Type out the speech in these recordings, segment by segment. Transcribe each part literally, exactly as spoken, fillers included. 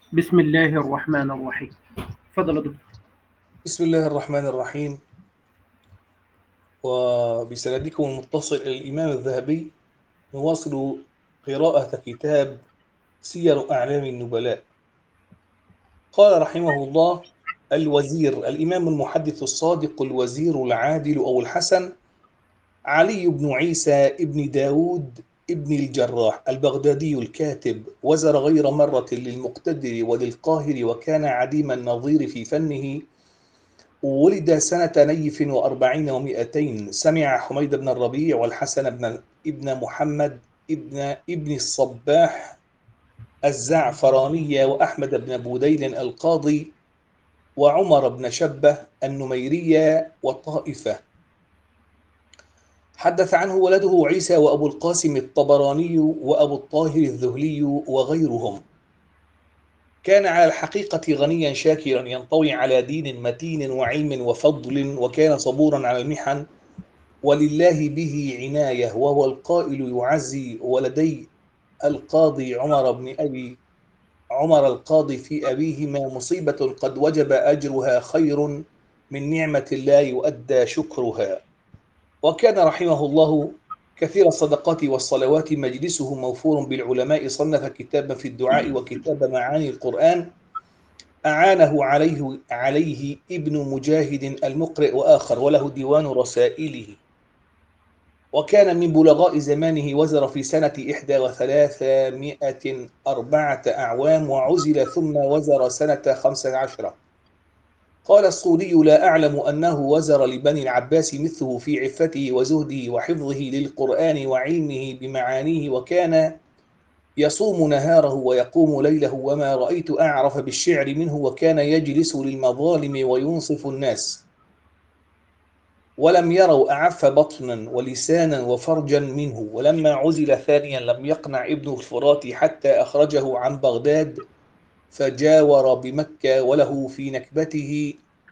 بسم الله الرحمن الرحيم. تفضل يا دكتور. بسم الله الرحمن الرحيم. وبسندكم المتصل إلى الإمام الذهبي نواصل قراءة كتاب سير أعلام النبلاء. قال رحمه الله: الوزير الإمام المحدث الصادق الوزير العادل أو الحسن علي بن عيسى ابن داود ابن الجراح البغدادي الكاتب، وزر غير مرة للمقتدر وللقاهر، وكان عديم النظير في فنه. ولد سنة نيف وأربعين ومئتين. سمع حميد بن الربيع والحسن بن ابن محمد ابن ابن الصباح الزعفراني، وأحمد بن بوديل القاضي، وعمر بن شبة النميرية والطائفة. حدث عنه ولده عيسى وأبو القاسم الطبراني وأبو الطاهر الذهلي وغيرهم. كان على الحقيقة غنيا شاكرا ينطوي على دين متين وعلم وفضل، وكان صبورا على المحن، ولله به عناية، وهو القائل يعزي ولدي القاضي عمر بن أبي عمر القاضي في أبيهما مصيبة قد وجب أجرها خير من نعمة لا يؤدى شكرها. وكان رحمه الله كثير الصدقات والصلوات، مجلسه موفور بالعلماء، صنف كتابا في الدعاء وكتاب معاني القرآن أعانه عليه عليه ابن مجاهد المقرئ وآخر، وله ديوان رسائله. وكان من بلغاء زمانه، وزر في سنة إحدى وثلاثمائة أربعة أعوام، وعزل ثم وزر سنة خمس عشرة. قال الصولي: لا أعلم أنه وزر لبني العباس مثله في عفته وزهده وحفظه للقرآن وعلمه بمعانيه، وكان يصوم نهاره ويقوم ليله، وما رأيت أعرف بالشعر منه، وكان يجلس للمظالم وينصف الناس، ولم يروا أعف بطنا ولسانا وفرجا منه. ولما عزل ثانيا لم يقنع ابن الفرات حتى أخرجه عن بغداد، فجاور بمكة، وله في نكبته: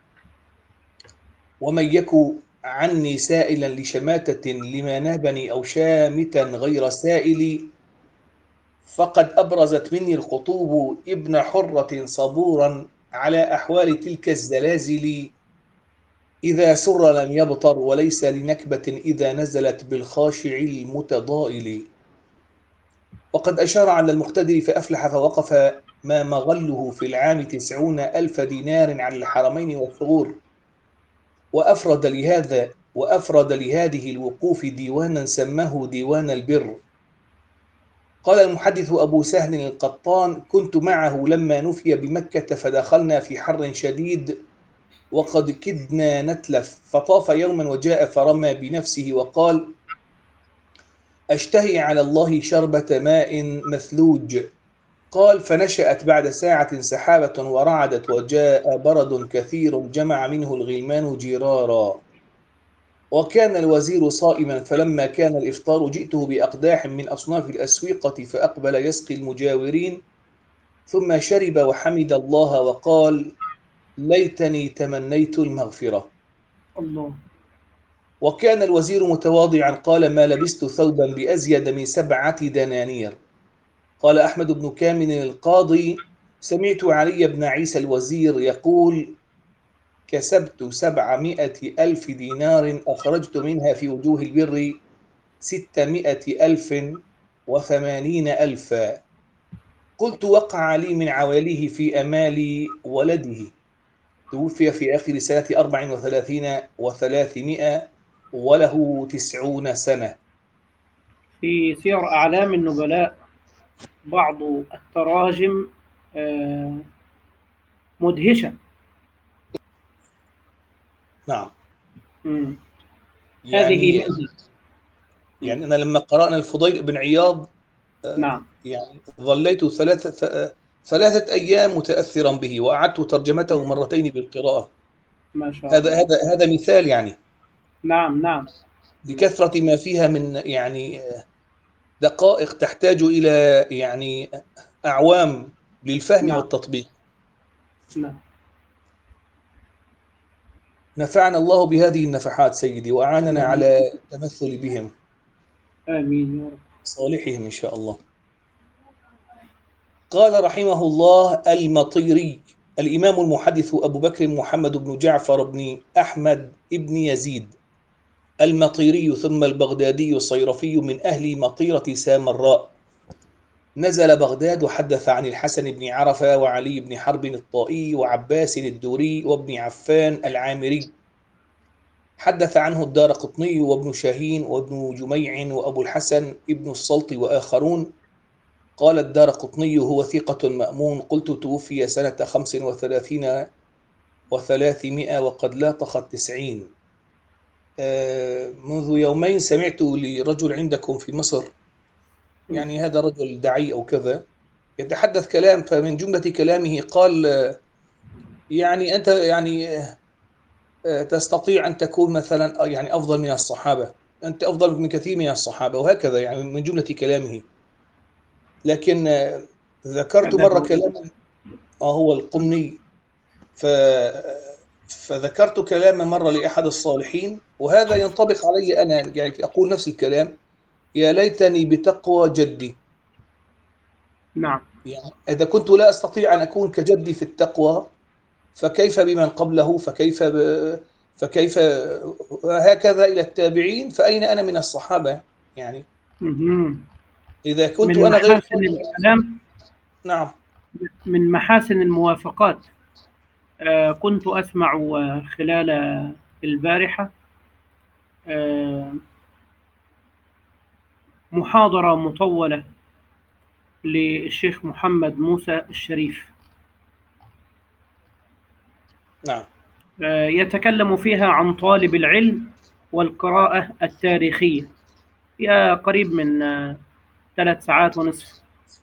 ومن يك عني سائلا لشماتة لما نابني، أو شامتا غير سائل، فقد أبرزت مني الخطوب ابن حرة صبورا على أحوال تلك الزلازل. إذا سر لم يبطر، وليس لنكبة إذا نزلت بالخاشع المتضائل. وقد أشار على المقتدر فأفلح، فوقف ما مغله في العام تسعون ألف دينار على الحرمين والثغور، وأفرد لهذا وأفرد لهذه الوقوف ديوانا سماه ديوان البر. قال المحدث أبو سهل القطان: كنت معه لما نفي بمكة، فدخلنا في حر شديد وقد كدنا نتلف، فطاف يوما وجاء فرمى بنفسه وقال: أشتهي على الله شربة ماء مثلوج. قال: فنشأت بعد ساعة سحابة ورعدت، وجاء برد كثير جمع منه الغلمان جرارا. وكان الوزير صائما، فلما كان الإفطار جئته بأقداح من أصناف الأسوقة، فأقبل يسقي المجاورين، ثم شرب وحمد الله وقال: ليتني تمنيت المغفرة. الله. وكان الوزير متواضعا، قال: ما لبست ثوبا بأزيد من سبعة دنانير. قال أحمد بن كامل القاضي: سمعت علي بن عيسى الوزير يقول: كسبت سبعمائة ألف دينار، أخرجت منها في وجوه البر ستمائة ألف وثمانين ألفا. قلت: وقع لي من عواليه في أمال ولده. توفي في آخر سنة أربع وثلاثين وثلاثمائة، وله تسعون سنة. في سير أعلام النبلاء بعض التراجم آه، مدهشة. نعم. مم. هذه يعني منها. مم. يعني أنا لما قرأنا الفضيل بن عياض، نعم. يعني ظليت ثلاثة ثلاثة أيام متأثرا به، وأعدت ترجمته مرتين بالقراءة. ما شاء هذا الله. هذا هذا مثال يعني نعم نعم. لكثرة ما فيها من يعني دقائق تحتاج إلى يعني أعوام للفهم نعم والتطبيق. نعم. نفعنا الله بهذه النفحات سيدي، وأعاننا آمين. على التمثل بهم، آمين يا رب. صالحهم إن شاء الله. قال رحمه الله المطيري الإمام المحدث أبو بكر محمد بن جعفر بن أحمد بن يزيد المطيري ثم البغدادي الصيرفي من أهل مطيرة سامراء، نزل بغداد وحدث عن الحسن بن عرفة وعلي بن حرب الطائي وعباس الدوري وابن عفان العامري، حدث عنه الدارقطني وابن شاهين وابن جميع وأبو الحسن ابن السلط وآخرون. قال الدارقطني هو ثقة مأمون. قلت توفي سنة خمس وثلاثين وثلاثمائة وقد لاطخ التسعين. منذ يومين سمعت لرجل عندكم في مصر، يعني هذا رجل داعي أو كذا، يتحدث كلام، فمن جملة كلامه قال يعني أنت يعني تستطيع أن تكون مثلا يعني أفضل من الصحابة، أنت أفضل من كثير من الصحابة، وهكذا يعني من جملة كلامه. لكن ذكرت مرة كلاما، آه هو القمني، ف... فذكرت كلاما مرة لأحد الصالحين، وهذا ينطبق علي أنا، يعني أقول نفس الكلام: يا ليتني بتقوى جدي. نعم. يعني إذا كنت لا أستطيع أن أكون كجدي في التقوى، فكيف بمن قبله، فكيف ب... فكيف هكذا إلى التابعين، فأين أنا من الصحابة يعني؟ إذا كنت من أنا غير محاسن الكلام، نعم، من محاسن الموافقات، آه كنت أسمع خلال البارحة آه محاضرة مطولة للشيخ محمد موسى الشريف. نعم. آه يتكلم فيها عن طالب العلم والقراءة التاريخية، فيها قريب من آه ثلاث ساعات ونصف.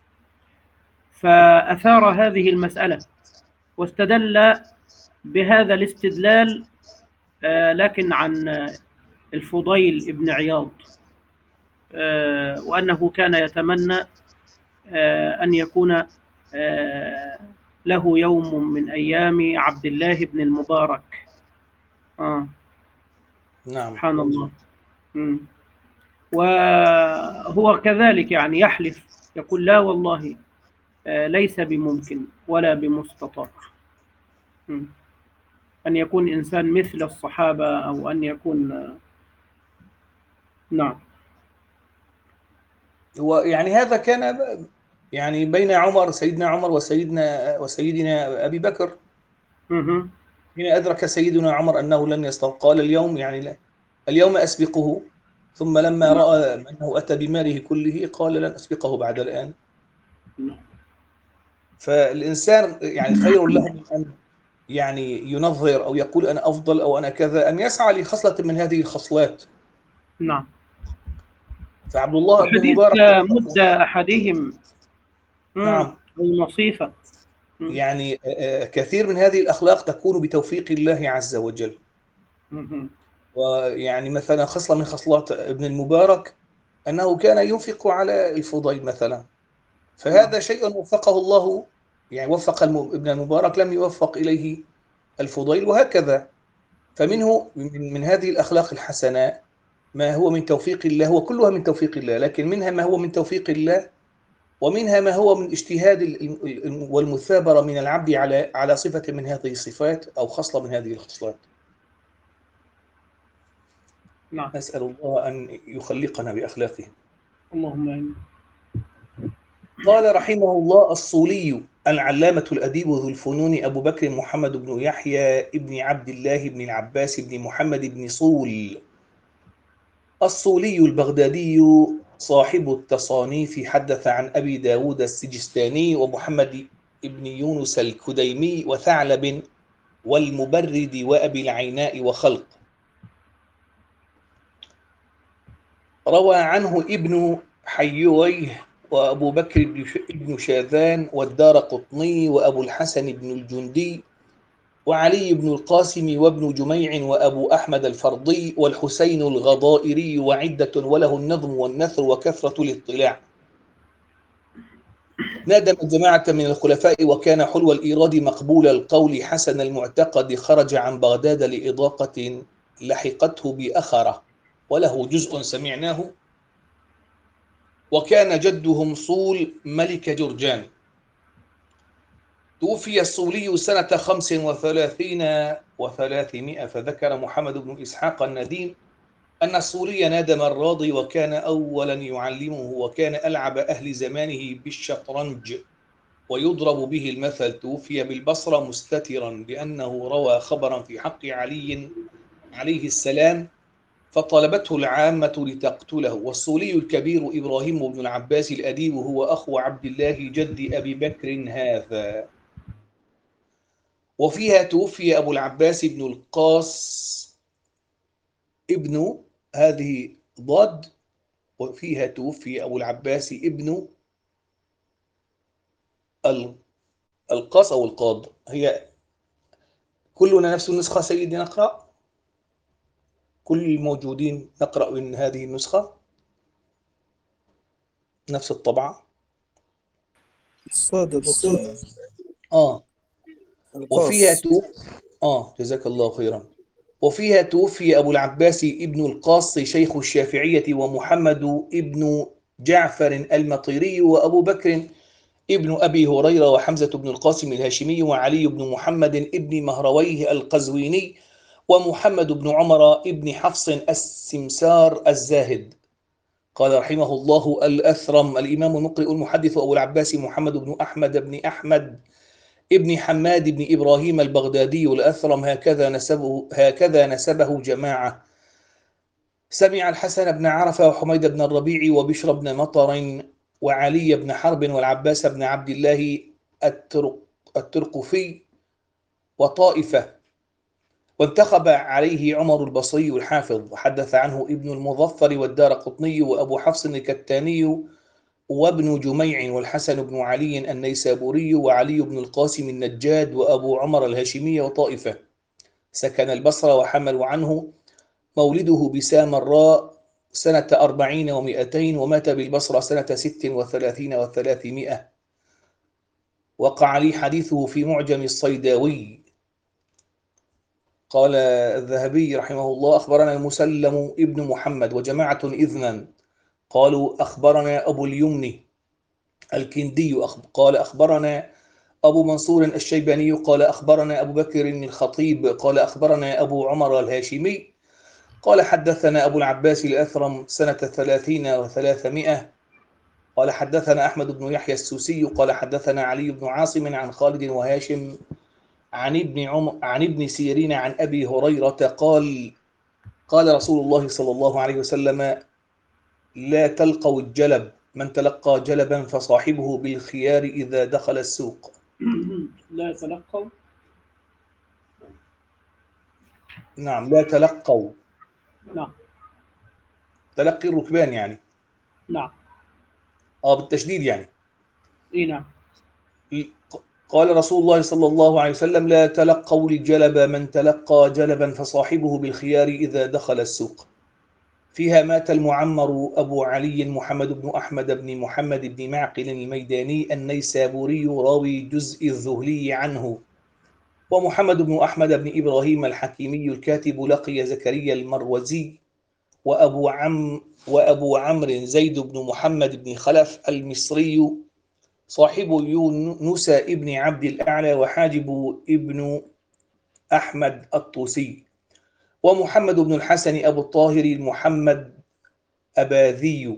فأثار هذه المسألة واستدل بهذا الاستدلال، آه لكن عن آه الفضيل ابن عياض، آه وأنه كان يتمنى آه أن يكون آه له يوم من أيام عبد الله بن المبارك. آه. نعم. سبحان الله. م. وهو كذلك يعني يحلف، يقول لا والله آه ليس بممكن ولا بمستطاع م. أن يكون إنسان مثل الصحابة، أو أن يكون آه نعم. هو يعني هذا كان يعني بين عمر، سيدنا عمر وسيدنا وسيدنا أبي بكر. م-م. هنا أدرك سيدنا عمر أنه لن يستطيع، قال اليوم يعني لا. اليوم أسبقه، ثم لما نعم. رأى أنه أتى بماله كله قال لن أسبقه بعد الآن. نعم. فالإنسان يعني خير له من أن يعني ينظر أو يقول أنا أفضل أو أنا كذا، أن يسعى لخصلة من هذه الخصلات. نعم. فعبد الله بن وحديث المبارك مد أحدهم نعم، المصيفة، يعني كثير من هذه الأخلاق تكون بتوفيق الله عز وجل. ويعني مثلا خصلة من خصلات ابن المبارك أنه كان ينفق على الفضيل مثلا، فهذا شيء وفقه الله، يعني وفق ابن المبارك لم يوفق إليه الفضيل، وهكذا. فمنه من هذه الأخلاق الحسنة ما هو من توفيق الله، وكلها من توفيق الله، لكن منها ما هو من توفيق الله، ومنها ما هو من اجتهاد والمثابرة من العبد على على صفة من هذه الصفات أو خصلة من هذه الخصلات. نعم. نسأل الله أن يخلقنا بأخلاقه. اللهم آمين. قال رحمه الله الصولي العلامة الأديب ذو الفنون أبو بكر محمد بن يحيى ابن عبد الله بن العباس بن محمد بن صول الصولي البغدادي صاحب التصانيف، حدث عن أبي داود السجستاني ومحمد بن يونس الكديمي وثعلب والمبرد وأبي العيناء وخلق. روى عنه ابن حيويه وأبو بكر بن شاذان والدارقطني وأبو الحسن بن الجندي وعلي بن القاسم وابن جميع وأبو أحمد الفرضي والحسين الغضائري وعدة، وله النظم والنثر وكثرة الاطلاع. نادم جماعة من الخلفاء وكان حلو الإيراد مقبول القول حسن المعتقد، خرج عن بغداد لإضاقة لحقته بأخرة، وله جزء سمعناه. وكان جدهم صول ملك جرجان. توفي الصولي سنة خمس وثلاثين وثلاثمائة، فذكر محمد بن إسحاق النديم أن الصولي نادم الراضي وكان أولا يعلمه، وكان ألعب أهل زمانه بالشطرنج ويضرب به المثل. توفي بالبصرة مستترا لأنه روى خبرا في حق علي عليه السلام فطلبته العامة لتقتله. والصولي الكبير إبراهيم بن العباس الأديب هو أخو عبد الله جد أبي بكر هذا. وفيها توفي أبو العباس بن القاص ابن هذه ضاد، وفيها توفي أبو العباس ابن القاص أو القاض. هي كلنا نفس النسخة سيدي؟ نقرأ كل الموجودين، نقرأ من هذه النسخة نفس الطبعة. الصاد دكتور. آه وفيها القاص. توفي آه جزاك الله خيرا. وفيها توفي أبو العباس ابن القاص شيخ الشافعية، ومحمد ابن جعفر المطيري، وأبو بكر ابن أبي هريرة، وحمزة بن القاسم الهاشمي، وعلي بن محمد ابن مهرويه القزويني، ومحمد بن عمر ابن حفص السمسار الزاهد. قال رحمه الله الأثرم الإمام المقرئ المحدث أبو العباس محمد بن أحمد بن أحمد ابن حماد بن إبراهيم البغدادي الأثرم، هكذا نسبه هكذا نسبه جماعة. سمع الحسن بن عرفة وحميد بن الربيع وبشر بن مطر وعلي بن حرب والعباس بن عبد الله الترق الترقفي وطائفة، وانتخب عليه عمر البصري الحافظ، وحدث عنه ابن المظفر والدارقطني وأبو حفص الكتاني وابن جميع والحسن بن علي النيسابوري وعلي بن القاسم النجاد وأبو عمر الهاشمي وطائفة. سكن البصرة وحملوا عنه. مولده بسامراء سنة أربعين ومئتين، ومات بالبصرة سنة ست وثلاثين وثلاثمائة. وقع لي حديثه في معجم الصيداوي. قال الذهبي رحمه الله أخبرنا المسلم ابن محمد وجماعة إذنا قالوا أخبرنا أبو اليمن الكندي قال أخبرنا أبو منصور الشيباني قال أخبرنا أبو بكر الخطيب قال أخبرنا أبو عمر الهاشمي قال حدثنا أبو العباس الأثرم سنة ثلاثين وثلاثمائة. قال حدثنا أحمد بن يحيى السوسي قال حدثنا علي بن عاصم عن خالد وهاشم عن ابن عم عن ابن سيرين عن أبي هريرة قال قال رسول الله صلى الله عليه وسلم: لا تلقوا الجلب، من تلقى جلبا فصاحبه بالخيار إذا دخل السوق. لا تلقوا. نعم، لا تلقوا. نعم. تلقي الركبان يعني. نعم. اه بالتشديد يعني. اي نعم. قال رسول الله صلى الله عليه وسلم: لا تلقوا الجلب، من تلقى جلبا فصاحبه بالخيار إذا دخل السوق. فيها مات المعمر أبو علي محمد بن أحمد بن محمد بن معقل الميداني النيسابوري راوي جزء الذهلي عنه، ومحمد بن أحمد بن إبراهيم الحكيمي الكاتب لقي زكريا المروزي، وأبو عم وأبو عمرو زيد بن محمد بن خلف المصري صاحب يونس ابن عبد الأعلى، وحاجب ابن أحمد الطوسي، ومحمد بن الحسن أبو الطاهر المحمد أباذي،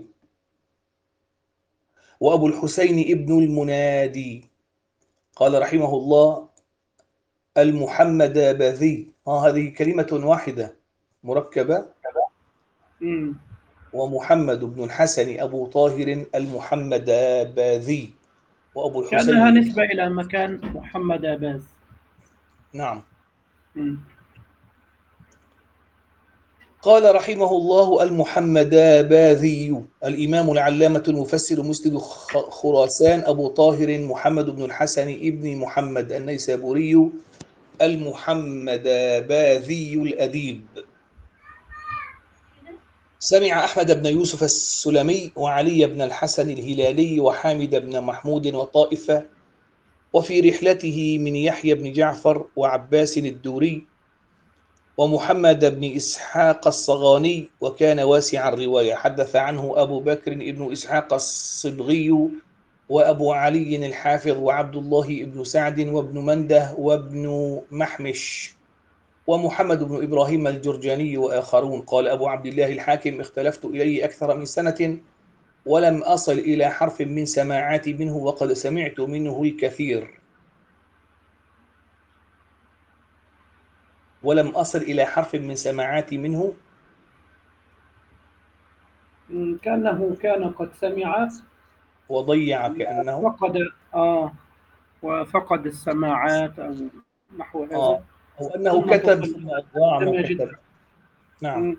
وأبو الحسين ابن المنادي. قال رحمه الله المحمد أباذي. آه هذه كلمة واحدة مركبة. مم. ومحمد بن الحسن أبو طاهر المحمد أباذي، وأبو الحسين كأنها نسبة إلى مكان محمد أباز. نعم. مم. قال رحمه الله المحمداباذي الإمام العلامة المفسر مسند خراسان أبو طاهر محمد بن الحسن ابن محمد النيسابوري المحمداباذي الأديب. سمع أحمد بن يوسف السلمي وعلي بن الحسن الهلالي وحامد بن محمود وطائفة، وفي رحلته من يحيى بن جعفر وعباس الدوري ومحمد بن إسحاق الصغاني، وكان واسع الرواية. حدث عنه أبو بكر بن إسحاق الصبغي وأبو علي الحافظ وعبد الله بن سعد وابن منده وابن محمش ومحمد بن إبراهيم الجرجاني وآخرون. قال أبو عبد الله الحاكم: اختلفت إليه أكثر من سنة ولم أصل إلى حرف من سماعاتي منه وقد سمعت منه الكثير. ولم أصل إلى حرف من سماعاتي منه. كأنه كان قد سمع وضيع كأنه فقد آه وفقد السماعات أو نحو هذا. آه أو أنه كتب ثم ضاع ما كتب. نعم.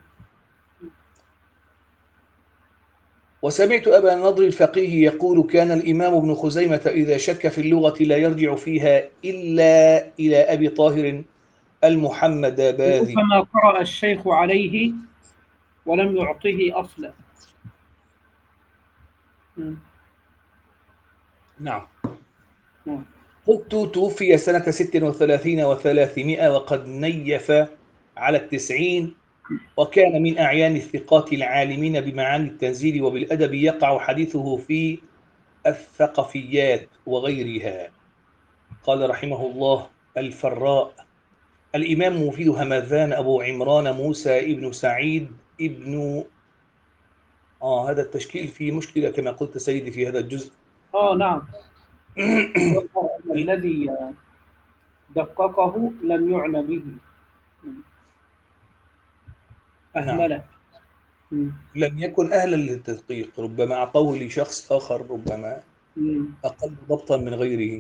وسمعت أبا النضر الفقيه يقول: كان الإمام ابن خزيمة إذا شك في اللغة لا يرجع فيها إلا إلى أبي طاهر المحمداباذي. ربما قرأ الشيخ عليه ولم يعطيه أصلا. نعم. قلت: توفي سنة ست وثلاثين وثلاثمائة وقد نيف على التسعين، وكان من أعيان الثقات العالمين بمعاني التنزيل وبالأدب، يقع حديثه في الثقفيات وغيرها. قال رحمه الله: الفراء الإمام مفيد همذان أبو عمران موسى ابن سعيد ابن آه هذا التشكيل فيه مشكلة كما قلت سيدي في هذا الجزء. آه نعم. الذي دققه لم يعنى به، أهمله. نعم. لم يكن أهلا للتدقيق، ربما أعطوه لشخص آخر ربما أقل ضبطا من غيره.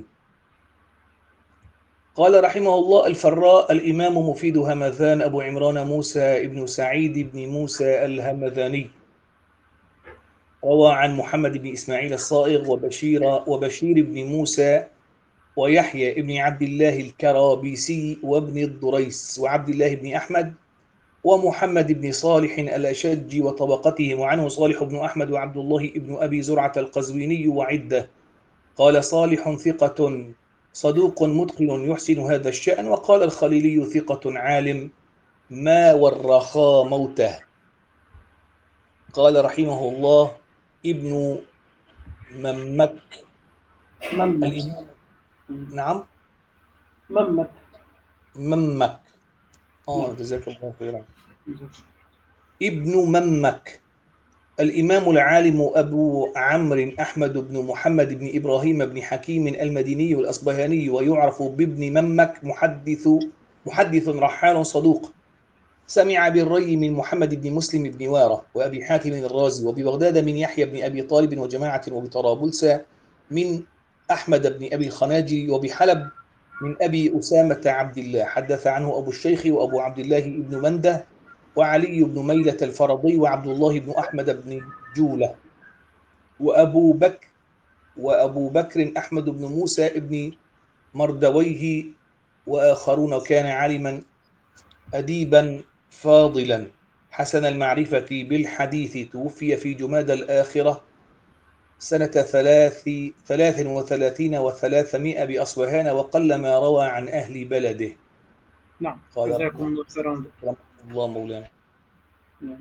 قال رحمه الله: الفراء الإمام مفيد همذان أبو عمران موسى ابن سعيد بن موسى الهمذاني، روى عن محمد بن إسماعيل الصائغ وبشير وبشير بن موسى ويحيى بن عبد الله الكرابيسي وابن الضريس وعبد الله بن أحمد ومحمد بن صالح الأشج وطبقتهم، وعنه صالح بن أحمد وعبد الله بن أبي زرعة القزويني وعدة. قال صالح: ثقة صدوق متقن يحسن هذا الشأن. وقال الخليلي: ثقة عالم ما ورخا موته. قال رحمه الله: ابن ممك ممك. نعم ممك ممك آه جزاك الله خيرا. ابن ممك الإمام العالم أبو عمرو أحمد بن محمد بن إبراهيم بن حكيم المديني الأصبهاني، ويعرف بابن ممك، محدث محدث رحال صدوق. سمع بالري من محمد بن مسلم بن وارة وأبي حاتم الرازي، وببغداد من يحيى بن أبي طالب وجماعة، وبطرابلس من أحمد بن أبي الخناجي، وبحلب من أبي أسامة عبد الله. حدث عنه أبو الشيخ وأبو عبد الله بن منده وعلي بن ميلة الفرضي وعبد الله بن أحمد بن جولة وأبو بكر وأبو بكر أحمد بن موسى بن مردويه وآخرون. وكان عالما أديبا فاضلا حسن المعرفة بالحديث. توفي في جمادى الآخرة سنة ثلاث ثلاث وثلاثين وثلاثمائة بأصبهان، وقلما روى عن أهل بلده. نعم. جزاكم الله خيرا. الله مولانا. نعم.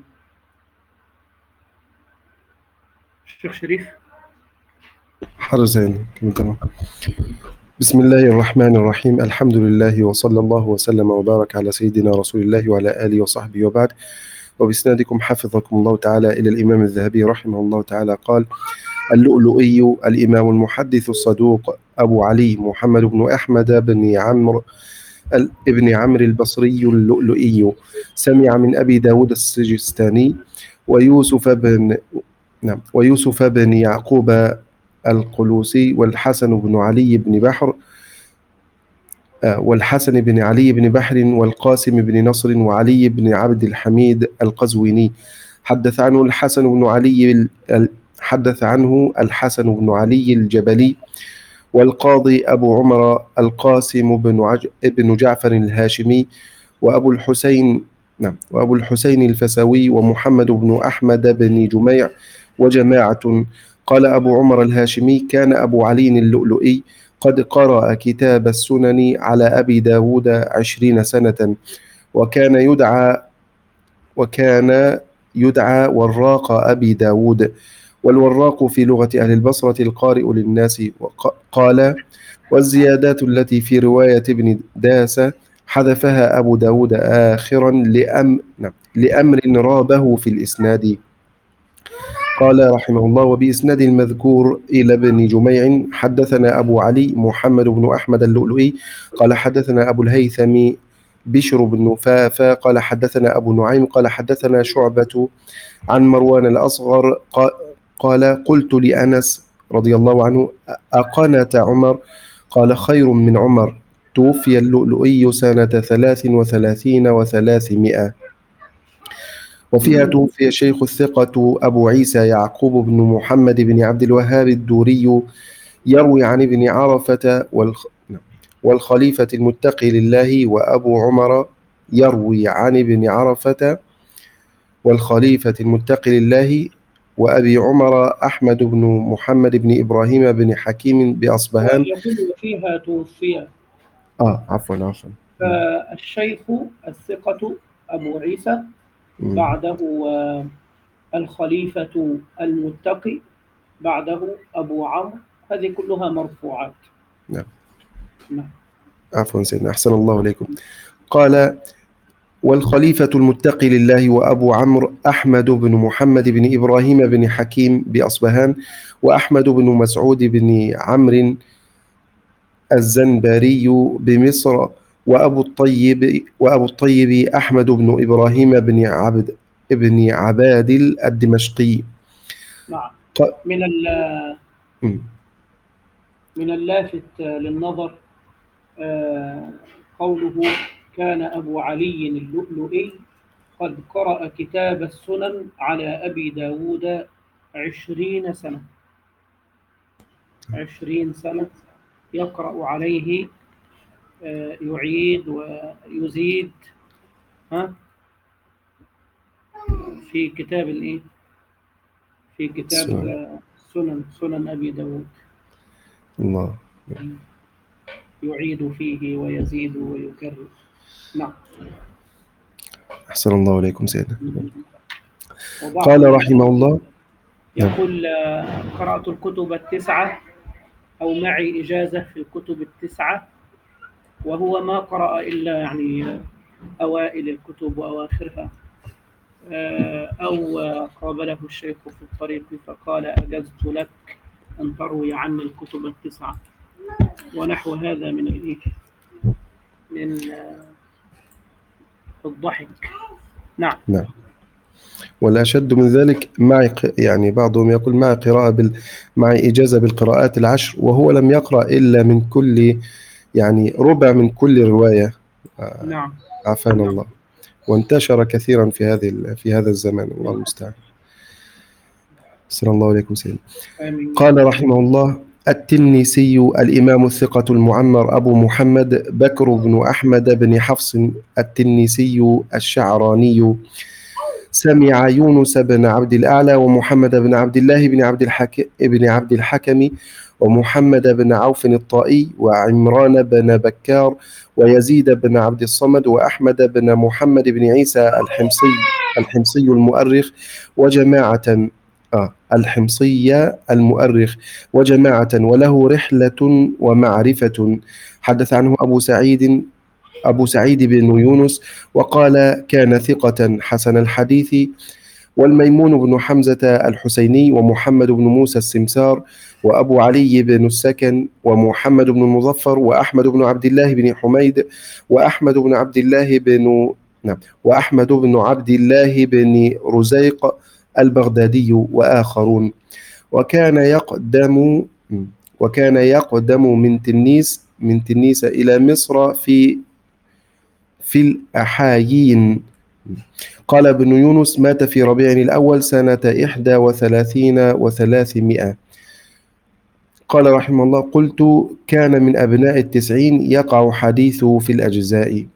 الشيخ شريف. حرزين. تمام. بسم الله الرحمن الرحيم. الحمد لله وصلى الله وسلم وبارك على سيدنا رسول الله وعلى آله وصحبه وبعد. وبسنادكم حفظكم الله تعالى إلى الإمام الذهبي رحمه الله تعالى قال: اللؤلؤي الإمام المحدث الصدوق أبو علي محمد بن أحمد بن عمرو ابن عمرو البصري اللؤلؤي، سمع من أبي داود السجستاني ويوسف بن نعم ويوسف بن يعقوب القلوسي والحسن بن علي بن بحر والحسن بن علي بن بحر والقاسم بن نصر وعلي بن عبد الحميد القزويني. حدث عنه الحسن بن علي حدث عنه الحسن بن علي الجبلي والقاضي أبو عمر القاسم بن عج... ابن جعفر الهاشمي وأبو الحسين نعم وأبو الحسين الفسوي ومحمد بن أحمد بن جميع وجماعة. قال أبو عمر الهاشمي: كان أبو علي اللؤلؤي قد قرأ كتاب السنن على أبي داود عشرين سنة، وكان يدعى وكان يدعى وراق أبي داود، والوراق في لغة أهل البصرة القارئ للناس. قال: والزيادات التي في رواية ابن داسة حذفها أبو داود آخرا لأم لأمر رابه في الإسناد. قال رحمه الله: وبإسناد المذكور إلى ابن جميع حدثنا أبو علي محمد بن أحمد اللؤلؤي قال حدثنا أبو الهيثم بشر بن فافا قال حدثنا أبو نعيم قال حدثنا شعبة عن مروان الأصغر قال: قلت لأنس رضي الله عنه: أقنت عمر؟ قال: خير من عمر. توفي اللؤلؤي سنة ثلاث وثلاثين وثلاثمائة. وفيها توفي شيخ الثقة أبو عيسى يعقوب بن محمد بن عبد الوهاب الدوري يروي عن ابن عرفة والخليفة المتقي لله. وأبو عمر يروي عن ابن عرفة والخليفة المتقي لله. وأبي عمر أحمد بن محمد بن إبراهيم بن حكيم بأصبهان. يقول فيها توفي. آه عفوا عفوا فالشيخ الثقة أبو عيسى، بعده الخليفة المتقي، بعده أبو عمرو. هذه كلها مرفوعات. نعم نعم. عفوا سيدنا، أحسن الله إليكم. قال: والخليفة المتقي لله وأبو عمرو أحمد بن محمد بن إبراهيم بن حكيم بأصبهان، وأحمد بن مسعود بن عمرو الزنباري بمصر، وأبو الطيب وأبو الطيب أحمد بن إبراهيم بن عبد ابن عباد الدمشقي. نعم. من من اللافت للنظر قوله: كان أبو علي اللؤلؤي قد قرأ كتاب السنن على أبي داود عشرين سنة عشرين سنة يقرأ عليه، يعيد ويزيد ها في كتاب الايه في كتاب سنن سنن أبي داود. الله يعيد فيه ويزيد ويكرر. نعم. أحسن الله إليكم سيدنا. قال رحمه الله: يقول: قرأت الكتب التسعة أو معي إجازة في الكتب التسعة، وهو ما قرأ إلا يعني أوائل الكتب وأواخرها، أو قابله الشيخ في الطريق فقال: أجزت لك أن تروي عني الكتب التسعة، ونحو هذا من الإيه من الضحك. نعم. نعم. والأشد من ذلك مع يعني بعضهم يقول مع قراءة بال مع إجازة بالقراءات العشر، وهو لم يقرأ إلا من كل يعني ربع من كل رواية. نعم. عافانا نعم. الله. وانتشر كثيرا في هذه في هذا الزمان، الله المستعان. صلى الله عليكم سيدنا. قال رحمه الله: التنيسي الإمام الثقة المعمر أبو محمد بكر بن أحمد بن حفص التنيسي الشعراني سمع يونس بن عبد الأعلى ومحمد بن عبد الله بن عبد الحكم بن عبد الحكم ومحمد بن عوف الطائي وعمران بن بكار ويزيد بن عبد الصمد وأحمد بن محمد بن عيسى الحمصي الحمصي المؤرخ وجماعة آه الحمصي المؤرخ وجماعة وله رحلة ومعرفة. حدث عنه أبو سعيد أبو سعيد بن يونس وقال: كان ثقة حسن الحديث. والميمون بن حمزة الحسيني ومحمد بن موسى السمسار وأبو علي بن السكن ومحمد بن المظفر وأحمد بن عبد الله بن حميد وأحمد بن عبد الله بن نعم وأحمد بن عبد الله بن رزيق البغدادي وآخرون. وكان يقدم وكان يقدم من تنيس من تنيس إلى مصر في في الأحايين. قال ابن يونس: مات في ربيع الأول سنة إحدى وثلاثين وثلاثمائة. قال رحمه الله: قلت: كان من أبناء التسعين يقع حديثه في الأجزاء.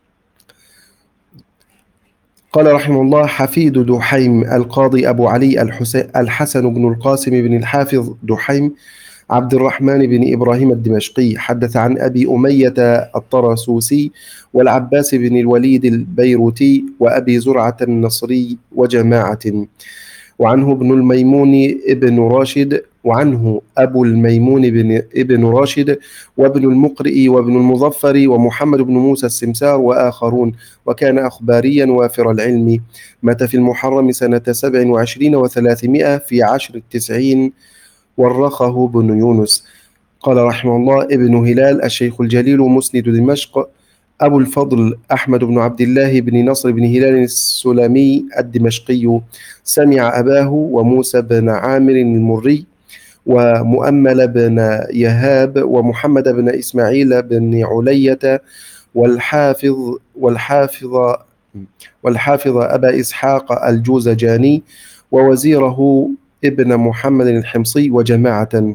قال رحمه الله: حفيد دحيم القاضي أبو علي الحسن بن القاسم بن الحافظ دحيم عبد الرحمن بن إبراهيم الدمشقي حدث عن أبي أمية الطرسوسي والعباس بن الوليد البيروتي وأبي زرعة النصري وجماعة. وعنه ابن الميمون ابن راشد وعنه أبو الميمون بن ابن راشد وابن المقرئ وابن المظفر ومحمد بن موسى السمسار وآخرون، وكان أخباريا وافر العلم. مات في المحرم سنة سبع وعشرين وثلاثمائة في عشر التسعين، ورخه بن يونس. قال رحمه الله: ابن هلال الشيخ الجليل مسند دمشق، أبو الفضل أحمد بن عبد الله بن نصر بن هلال السلمي الدمشقي، سمع أباه وموسى بن عامر المري ومؤمل بن يهاب ومحمد بن إسماعيل بن علية والحافظ والحافظ والحافظ أبا إسحاق الجوزجاني ووزيره ابن محمد الحمصي وجماعة.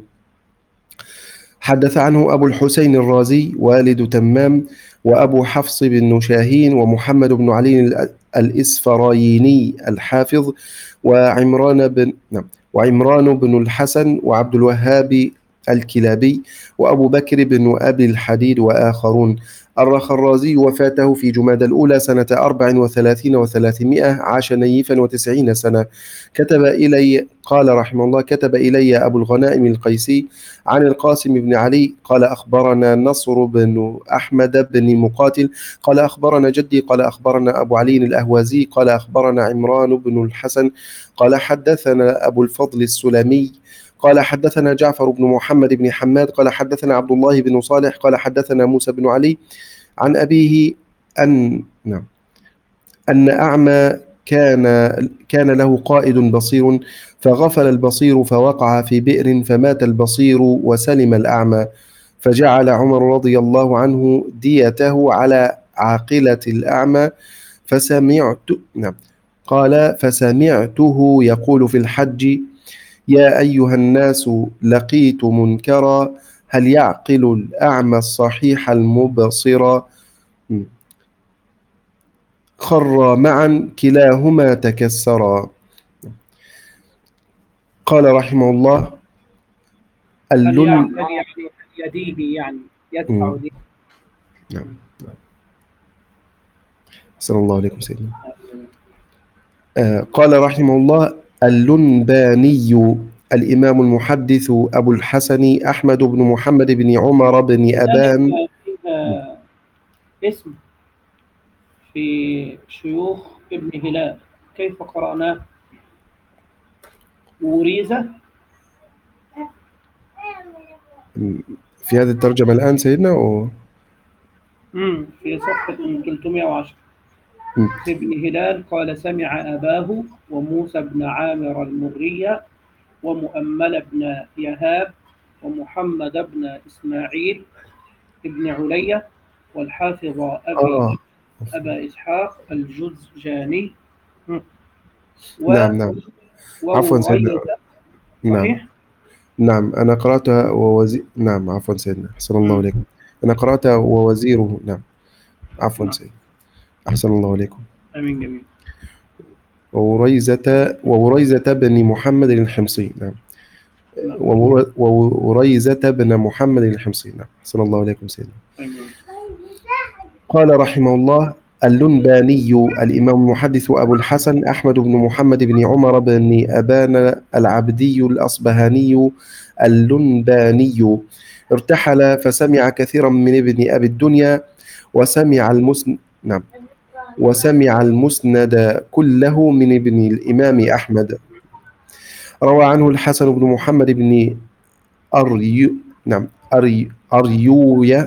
حدث عنه أبو الحسين الرازي والد تمام وأبو حفص بن شاهين ومحمد بن علي الإسفرايني الحافظ وعمران بن نعم وعمران بن الحسن وعبد الوهاب الكلابي وأبو بكر بن أبي الحديد وآخرون. أرخ الرازي وفاته في جمادى الأولى سنة أربع وثلاثين وثلاثمائة، عاش نيفا وتسعين سنة. كتب إلي قال رحمه الله: كتب إلي أبو الغنائم القيسي عن القاسم بن علي قال أخبرنا نصر بن أحمد بن مقاتل قال أخبرنا جدي قال أخبرنا أبو علي الأهوازي قال أخبرنا عمران بن الحسن قال حدثنا أبو الفضل السلمي قال حدثنا جعفر بن محمد بن حماد قال حدثنا عبد الله بن صالح قال حدثنا موسى بن علي عن أبيه أن نعم أن أعمى كان كان له قائد بصير فغفل البصير فوقع في بئر فمات البصير وسلم الأعمى، فجعل عمر رضي الله عنه ديته على عاقلة الأعمى. فسمعت نعم قال فسمعته يقول في الحج: يا أيها الناس لقيت منكرا هل يعقل الأعمى الصحيح المبصر؟ خر معا كلاهما تكسرا. قال رحمه الله: اللن يعني يديه يعني يدفع يديه. نعم. صلى الله عليكم سيدنا. آه قال رحمه الله: اللنباني الإمام المحدث أبو الحسن أحمد بن محمد بن عمر بن أبان. اسم في شيوخ ابن هلال كيف قرأناه؟ وريزة في هذه الترجمة الآن سيدنا و... مم. في صفحة ثلاثمائة وعشرة. ابن هلال قال سمع أباه وموسى بن عامر المرية ومؤمل بن يهاب ومحمد بن إسماعيل ابن علية والحافظ أبي آه. أبا إسحاق الجوزجاني. و... نعم نعم عفوا سيدنا. نعم نعم أنا قرأت ووزير. نعم عفوا سيدنا أحسن الله عليكم. أنا قرأت ووزيره. نعم عفوا سيدنا أحسن الله عليكم. آمين جميل. ووريزة ووريزة بن محمد الحمصي. نعم ووريزة بن محمد الحمصي. نعم أحسن الله عليكم سيدنا. آمين. قال رحمه الله: اللنباني الإمام المحدث أبو الحسن أحمد بن محمد بن عمر بن أبان العبدي الأصبهاني اللنباني ارتحل فسمع كثيرا من ابن أبي الدنيا وسمع المسند نعم وسمع المسند كله من ابن الإمام أحمد. روى عنه الحسن بن محمد بن أريو نعم أري أريوية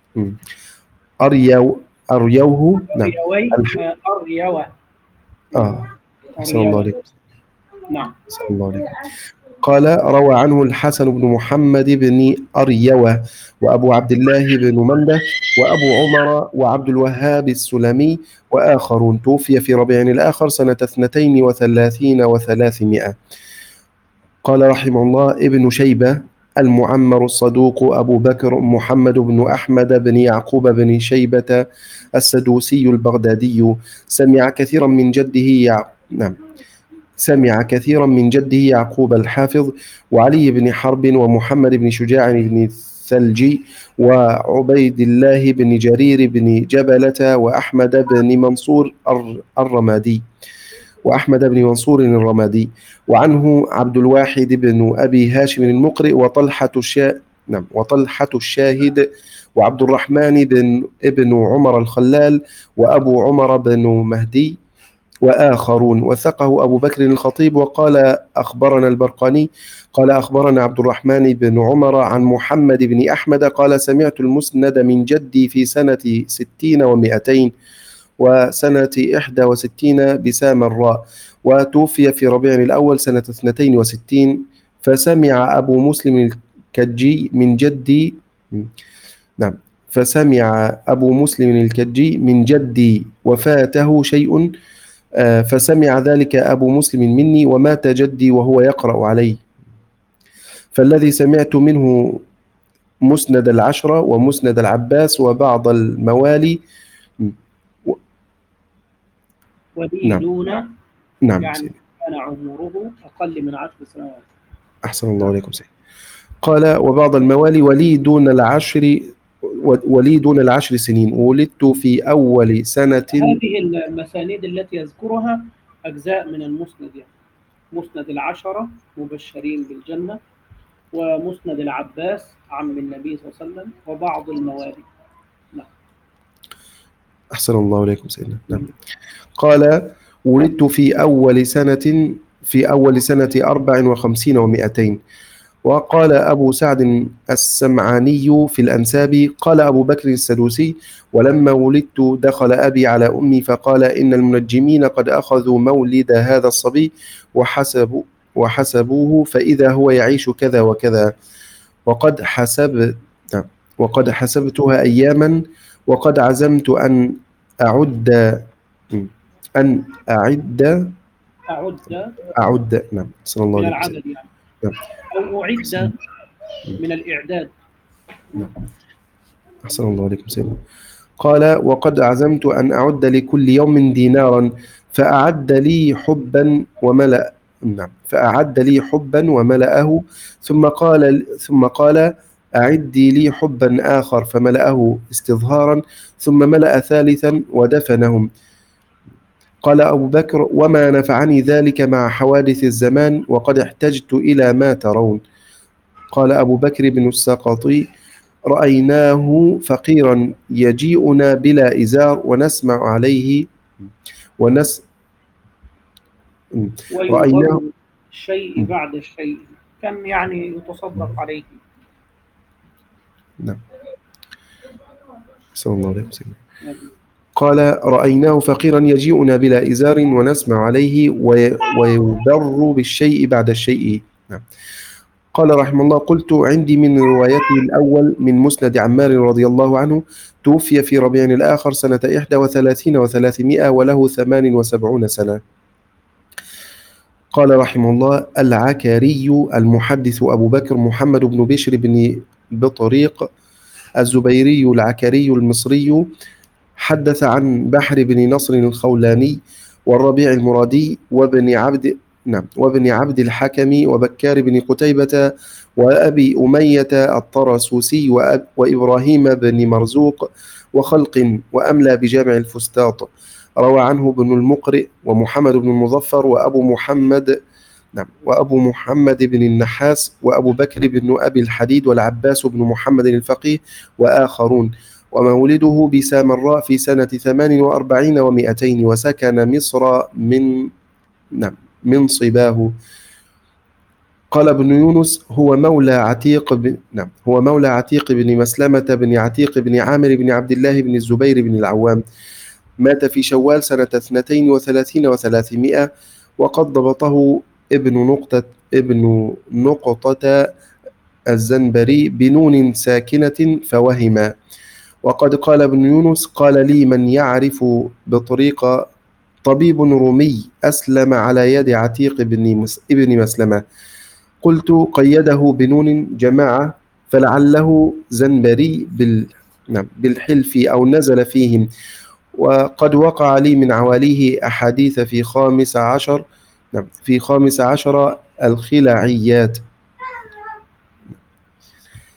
أريو أريوه نعم أريوه آه أحسن الله عليكم. نعم أحسن الله عليكم. قال روى عنه الحسن بن محمد بن أريوة وأبو عبد الله بن منده وأبو عمر وعبد الوهاب السلمي وآخرون. توفي في ربيع الآخر سنة اثنتين وثلاثين وثلاثمائة. قال رحمه الله: ابن شيبة المعمر الصدوق أبو بكر محمد بن أحمد بن يعقوب بن شيبة السدوسي البغدادي سمع كثيرا من جده يع... نعم سمع كثيرا من جده يعقوب الحافظ وعلي بن حرب ومحمد بن شجاع بن الثلجي وعبيد الله بن جرير بن جبلة وأحمد بن منصور الرمادي. وأحمد بن منصور الرمادي. وعنه عبد الواحد بن أبي هاشم المقرئ وطلحة الشا... نعم وطلحة الشاهد وعبد الرحمن بن ابن عمر الخلال وأبو عمر بن مهدي وآخرون. وثقه أبو بكر الخطيب. وقال أخبرنا البرقاني قال أخبرنا عبد الرحمن بن عمر عن محمد بن أحمد قال سمعت المسند من جدي في سنة ستين ومئتين وسنة إحدى وستين بسامراء، وتوفي في ربيع الأول سنة اثنتين وستين. فسمع أبو مسلم الكجي من جدي نعم فسمع أبو مسلم الكجي من جدي وفاته شيء، فسمع ذلك أبو مسلم مني ومات جدي وهو يقرأ علي. فالذي سمعت منه مسند العشرة ومسند العباس وبعض الموالي. ولي نعم. دون نعم يعني سيدي. كان عمره أقل من عشر سنوات. أحسن الله عليكم سيدي. قال وبعض الموالي ولي دون العشر ولي دون العشر سنين ولدت في أول سنة. هذه المسانيد التي يذكرها أجزاء من المسند، يعني مسند العشرة مبشرين بالجنة، ومسند العباس عم النبي صلى الله عليه وسلم، وبعض الموالي. نعم. أحسن الله عليكم سيدنا. نعم. قال ولدت في أول سنة في أول سنة أربع وخمسين ومئتين. وقال أبو سعد السمعاني في الأنساب قال أبو بكر السدوسي ولما ولدت دخل أبي على أمي فقال إن المنجمين قد أخذوا مولد هذا الصبي وحسبوا وحسبوه فإذا هو يعيش كذا وكذا، وقد حسب وقد حسبتها أياما وقد عزمت أن أعد أن أعد أعد أعد نعم صلى الله من عليه العدد وسلم. يعني، نعم. أو أعد من الإعداد. أحسن الله عليكم سيدنا. قال وقد عزمت أن أعد لكل يوم دينارا فأعد لي حبا وملأ نعم فأعد لي حبا وملأه ثم قال ثم قال أعدي لي حبا آخر فملأه استظهارا ثم ملأ ثالثا ودفنهم. قال أبو بكر وما نفعني ذلك مع حوادث الزمان وقد احتجت إلى ما ترون. قال أبو بكر بن السقطي رأيناه فقيرا يجيئنا بلا إزار ونسمع عليه ونس رأيناه ويضر الشيء بعد الشيء، كان يعني يتصدق عليه. نعم صلى الله عليه وسلم. قال رأيناه فقيرا يجيئنا بلا إزار ونسمع عليه ويضر بالشيء بعد الشيء. نعم. قال رحمه الله قلت عندي من روايته الأول من مسند عمار رضي الله عنه توفي في ربيع الآخر سنة إحدى وثلاثين وثلاثمائة وله ثمان وسبعون سنة. قال رحمه الله العكري المحدث أبو بكر محمد بن بشر بن بطريق الزبيري العكري المصري حدث عن بحر بن نصر الخولاني والربيع المرادي وابن عبد نعم وابن عبد الحكم وبكار بن قتيبة وأبي أمية الطرسوسي وإبراهيم بن مرزوق وخلق وأملى بجامع الفستاط. روى عنه ابن المقرئ ومحمد بن المظفر وأبو محمد نعم وأبو محمد بن النحاس وأبو بكر بن أبي الحديد والعباس بن محمد الفقيه وآخرون. ومولده بسامراء في سنة ثمان وأربعين ومئتين وسكن مصر من نعم من صباه. قال ابن يونس هو مولى عتيق بن نعم هو مولى عتيق بن مسلمة بن عتيق بن عامر بن عبد الله بن الزبير بن العوام، مات في شوال سنة اثنتين وثلاثين وثلاثمائة وقد ضبطه ابن نقطة ابن نقطة الزنبري بنون ساكنة فوهم. وقد قال ابن يونس قال لي من يعرف بطريقة طبيب رومي أسلم على يد عتيق بن ابن مسلمة. قلت قيده بنون جماعة فلعله زنبري بال نعم بالحلف أو نزل فيهم. وقد وقع لي من عواليه أحاديث في خامس عشر نعم في خامس عشر الخلعيات.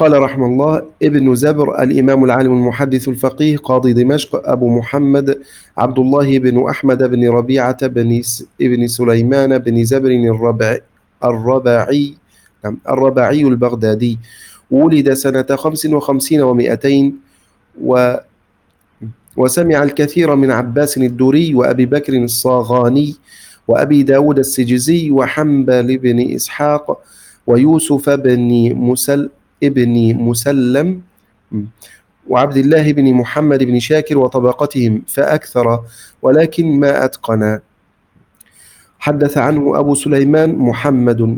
قال رحمه الله: ابن زبر الإمام العالم المحدث الفقيه قاضي دمشق أبو محمد عبد الله بن أحمد بن ربيعة بن ابن سليمان بن زبر الربع الرباعي الرباعي البغدادي، ولد سنة خمس وخمسين ومئتين، و وسمع الكثير من عباس الدوري وأبي بكر الصاغاني وأبي داود السجزي وحنبل بن إسحاق ويوسف بن مسل ابن مسلم وعبد الله بن محمد بن شاكر وطبقتهم فأكثر، ولكن ما أتقن. حدث عنه أبو سليمان محمد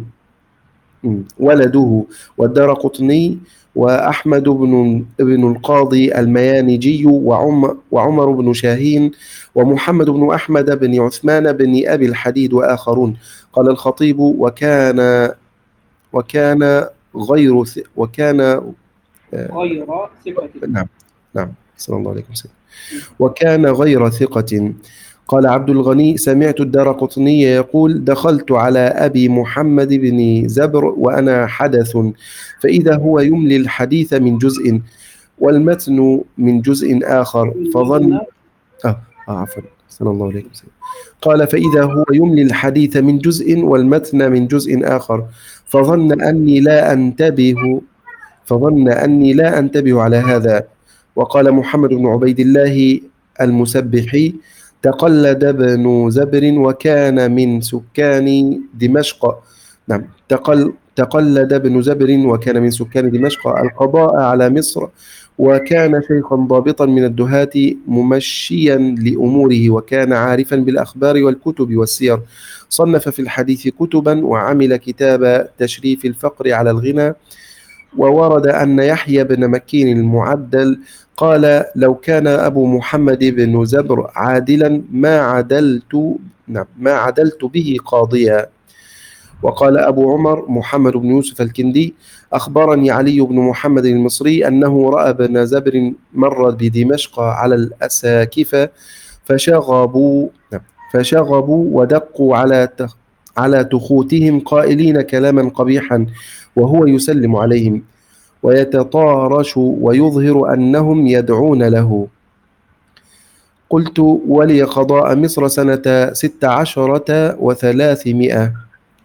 ولده والدارقطني وأحمد بن ابن القاضي الميانجي وعمر, وعمر بن شاهين ومحمد بن أحمد بن عثمان بن أبي الحديد وآخرون. قال الخطيب: وكان وكان غير وكان غير ثقة. نعم نعم صلى الله عليه وسلم. وكان غير ثقة. قال عبد الغني: سمعت الدارقطني يقول: دخلت على أبي محمد بن زبر وأنا حدث، فإذا هو يملي الحديث من جزء والمتن من جزء آخر، فظن آه عفوا صلى الله عليه وسلم. قال: فإذا هو يملي الحديث من جزء والمتن من جزء آخر، فظن أني لا أنتبه فظن أني لا أنتبه على هذا. وقال محمد بن عبيد الله المسبحي: تقلد ابن زبر وكان من سكان دمشق نعم تقل تقلد ابن زبر وكان من سكان دمشق القضاء على مصر، وكان شيخا ضابطا من الدهاة ممشيا لأموره، وكان عارفا بالأخبار والكتب والسير. صنف في الحديث كتبا، وعمل كتاب تشريف الفقر على الغنى. وورد أن يحيى بن مكين المعدل قال: لو كان أبو محمد بن زبر عادلا ما عدلت نعم ما عدلت به قاضيا. وقال أبو عمر محمد بن يوسف الكندي: أخبرني علي بن محمد المصري أنه رأى ابن زبر مر بدمشق على الأساكفة فشغبوا فشغبوا ودقوا على على تخوتهم قائلين كلاما قبيحا، وهو يسلم عليهم ويتطارش ويظهر أنهم يدعون له. قلت: ولي قضاء مصر سنة ست عشرة وثلاثمائة،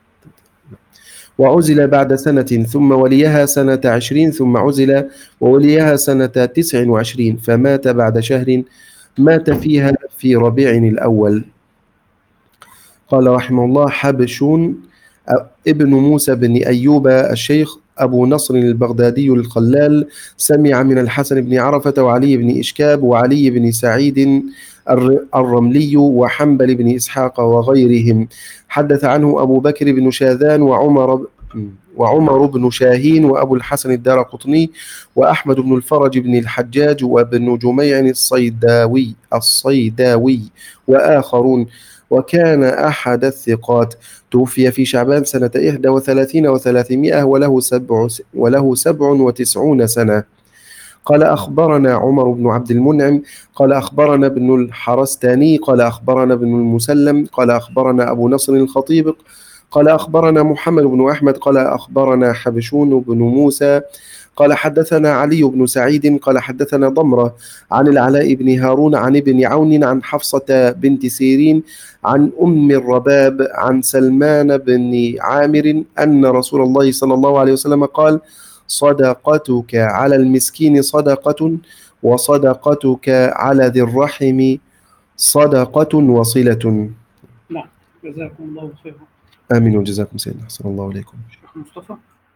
وعزل بعد سنة، ثم وليها سنة عشرين، ثم عزل ووليها سنة تسع وعشرين، فمات بعد شهر، مات فيها في ربيع الأول. قال رحمه الله: حبشون ابن موسى بن أيوب الشيخ أبو نصر البغدادي الخلال، سمع من الحسن بن عرفة وعلي بن إشكاب وعلي بن سعيد الرملي وحنبل بن إسحاق وغيرهم. حدث عنه أبو بكر بن شاذان وعمر وعمر بن شاهين وأبو الحسن الدارقطني وأحمد بن الفرج بن الحجاج وابن جميع الصيداوي الصيداوي وآخرون. وكان أحد الثقات، توفي في شعبان سنة إحدى وثلاثين وثلاثمائة وله سبع وله سبع وتسعون سنة. قال: أخبرنا عمر بن عبد المنعم قال أخبرنا ابن الحرستاني قال أخبرنا ابن المسلم قال أخبرنا أبو نصر الخطيب قال أخبرنا محمد بن أحمد قال أخبرنا حبشون بن موسى قال حدثنا علي بن سعيد قال حدثنا ضمرة عن العلاء بن هارون عن ابن عون عن حفصة بنت سيرين عن أم الرباب عن سلمان بن عامر أن رسول الله صلى الله عليه وسلم قال: صدقتك على المسكين صدقة، وصدقتك على ذي الرحم صدقة وصلة. نعم، جزاكم الله خيرا. آمين وجزاكم سيدنا، أحسن الله عليكم. شيخ مصطفى.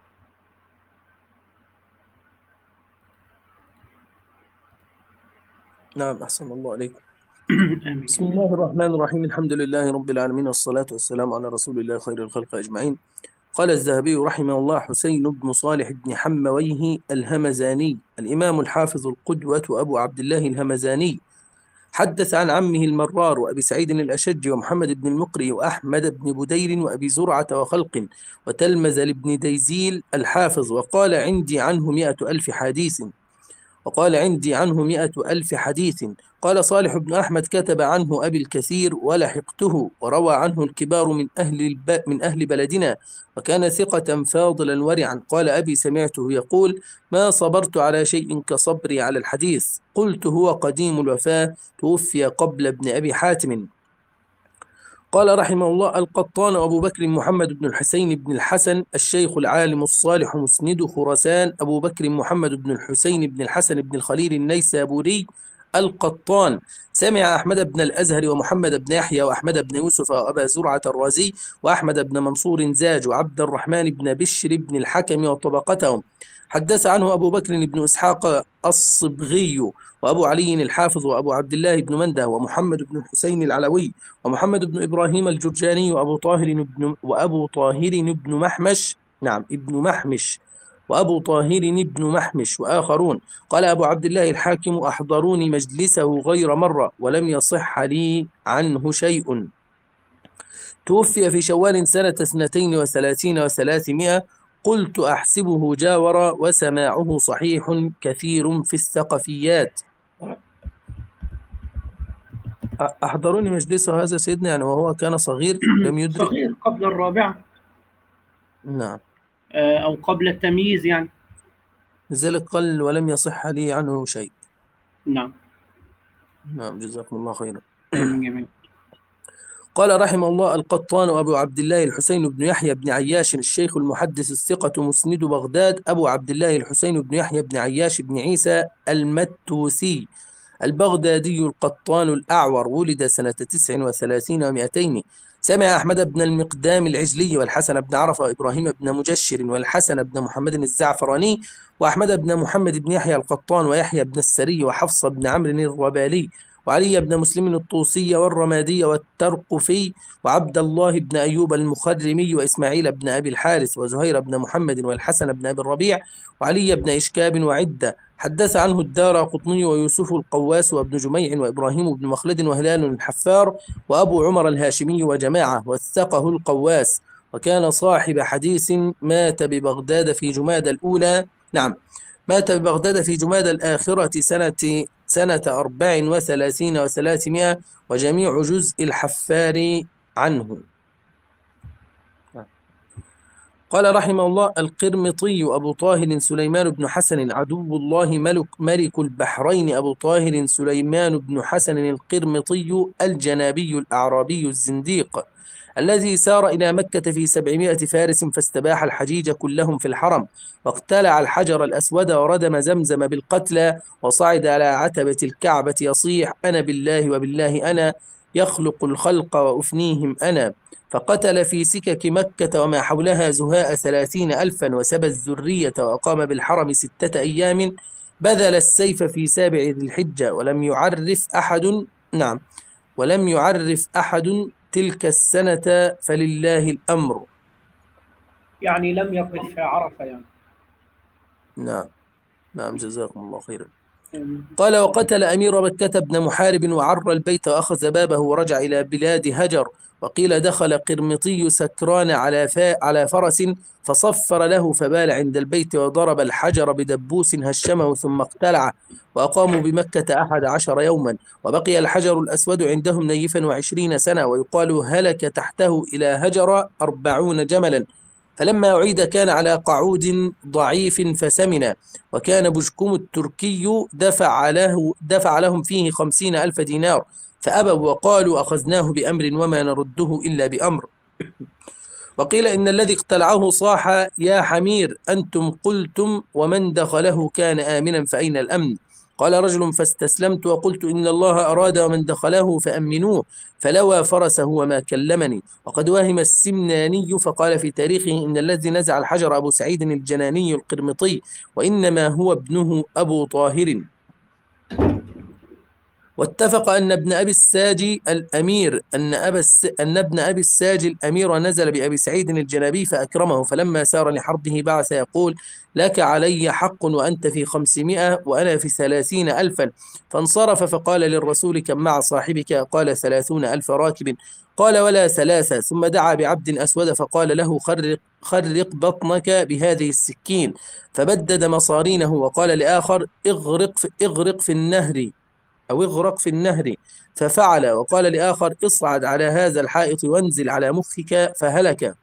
نعم، أحسن الله عليكم. بسم الله الرحمن الرحيم، الحمد لله رب العالمين، والصلاة والسلام على رسول الله خير الخلق أجمعين. قال الذهبي رحمه الله: حسين بن صالح بن حمويه الهمزاني، الإمام الحافظ القدوة أبو عبد الله الهمزاني، حدث عن عمه المرار وأبي سعيد الأشج ومحمد بن المقري وأحمد بن بدير وأبي زرعة وخلق، وتلمذ لابن ديزيل الحافظ، وقال: عندي عنه مئة ألف حديث. وقال عندي عنه مئة ألف حديث. قال صالح بن أحمد كتب عنه أبي الكثير ولحقته، وروى عنه الكبار من أهل, الب... من أهل بلدنا، وكان ثقة فاضلا ورعا. قال أبي سمعته يقول: ما صبرت على شيء كصبري على الحديث. قلت: هو قديم الوفاة، توفي قبل ابن أبي حاتم. قال رحمه الله: القطان أبو بكر محمد بن الحسين بن الحسن الشيخ العالم الصالح مسند خراسان، أبو بكر محمد بن الحسين بن الحسن بن الخليل النيسابوري القطان، سمع أحمد بن الأزهر ومحمد بن يحيى وأحمد بن يوسف وأبا زرعة الرازي وأحمد بن منصور زاج وعبد الرحمن بن بشر بن الحكم وطبقتهم. حدث عنه أبو بكر بن إسحاق الصبغي وأبو علي الحافظ وأبو عبد الله بن منده ومحمد بن الحسين العلوي ومحمد بن إبراهيم الجرجاني وأبو طاهر بن وأبو طاهر بن محمش نعم ابن محمش وأبو طاهر بن محمش وآخرون. قال أبو عبد الله الحاكم: أحضروني مجلسه غير مرة ولم يصح لي عنه شيء. توفي في شوال سنة اثنتين وثلاثين وثلاثمائة. قلت: أحسبه جاور، وسماعه صحيح كثير في الثقفيات. أحضروني مجلسه هذا سيدنا يعني وهو كان صغير لم يدرك. صغير قبل الرابعة. نعم. أو قبل التمييز يعني. لذلك قال: ولم يصح لي عنه شيء. نعم. نعم، جزاكم الله خيرا. جميل. قال رحمه الله: القطان أبو عبد الله الحسين بن يحيى بن عياش الشيخ المحدث الثقة مسند بغداد، أبو عبد الله الحسين بن يحيى بن عياش بن عيسى المتوسي البغدادي القطان الأعور، ولد سنة تسع وثلاثين ومئتين. سمع أحمد بن المقدام العجلي والحسن بن عرفة وإبراهيم بن مجشر والحسن بن محمد الزعفراني وأحمد بن محمد بن يحيى القطان ويحيى بن السري وحفص بن عمرو الربالي وعلي بن مسلم الطوسي والرمادي والترقفي وعبد الله بن أيوب المخرمي وإسماعيل بن أبي الحارث وزهير بن محمد والحسن بن أبي الربيع وعلي بن إشكاب وعدة. حدث عنه الدارقطني ويوسف القواس وابن جميع وإبراهيم بن مخلد وهلال الحفار وأبو عمر الهاشمي وجماعة، وثقه القواس، وكان صاحب حديث. مات ببغداد في جماد الأولى نعم مات ببغداد في جماد الآخرة سنة سنة أربع وثلاثين وثلاثمائة، وجميع جزء الحفار عنه. قال رحمه الله: القرمطي أبو طاهر سليمان بن حسن عدو الله ملك ملك البحرين أبو طاهر سليمان بن حسن القرمطي الجنابي الأعرابي الزنديق الذي سار إلى مكة في سبعمائة فارس فاستباح الحجيج كلهم في الحرم، واقتلع الحجر الأسود وردم زمزم بالقتلى، وصعد على عتبة الكعبة يصيح: أنا بالله وبالله أنا، يخلق الخلق وأفنيهم أنا. فقتل في سكك مكة وما حولها زهاء ثلاثين ألفا وسبى الذرية، وأقام بالحرم ستة أيام، بذل السيف في سابع ذي الحجة، ولم يعرف أحد نعم ولم يعرف أحد تلك السنة، فلله الأمر. يعني لم يقف في عرفة يعني. نعم نعم جزاكم الله خيرا. قال: وقتل أمير مكة بن محارب وعر البيت وأخذ بابه ورجع إلى بلاد هجر. وقيل دخل قرمطي سكران على على فرس فصفر له فبال عند البيت وضرب الحجر بدبوس هشمه ثم اقتلعه، وأقاموا بمكة أحد عشر يوما، وبقي الحجر الأسود عندهم نيفا وعشرين سنة، ويقال هلك تحته إلى هجر أربعون جملا. فلما أعيد كان على قعود ضعيف فسمن، وكان بجكم التركي دفع له دفع لهم فيه خمسين ألف دينار، فأبوا وقالوا: أخذناه بأمر وما نرده إلا بأمر. وقيل إن الذي اقتلعه صاح: يا حمير، أنتم قلتم ومن دخله كان آمنا فأين الأمن؟ قال رجل: فاستسلمت وقلت إن الله أراد ومن دخله فأمنوه، فلوى فرسه وما كلمني. وقد وهم السمناني فقال في تاريخه إن الذي نزع الحجر أبو سعيد الجناني القرمطي، وإنما هو ابنه أبو طاهر. واتفق أن ابن أبي الساجي الأمير أن أبا الس... أن ابن أبي الساجي الأمير نزل بأبي سعيد الجنبي فأكرمه، فلما سار لحربه بعث يقول: لك علي حق وأنت في خمسمائة وأنا في ثلاثين ألفا. فانصرف فقال للرسول: كم مع صاحبك؟ قال: ثلاثون ألف راكب. قال: ولا ثلاثة. ثم دعا بعبد أسود فقال له: خرق, خرق بطنك بهذه السكين. فبدد مصارينه وقال لآخر: اغرق في, اغرق في النهر أو اغرق في النهر، ففعل. وقال لآخر: اصعد على هذا الحائط وانزل على مخك، فهلك.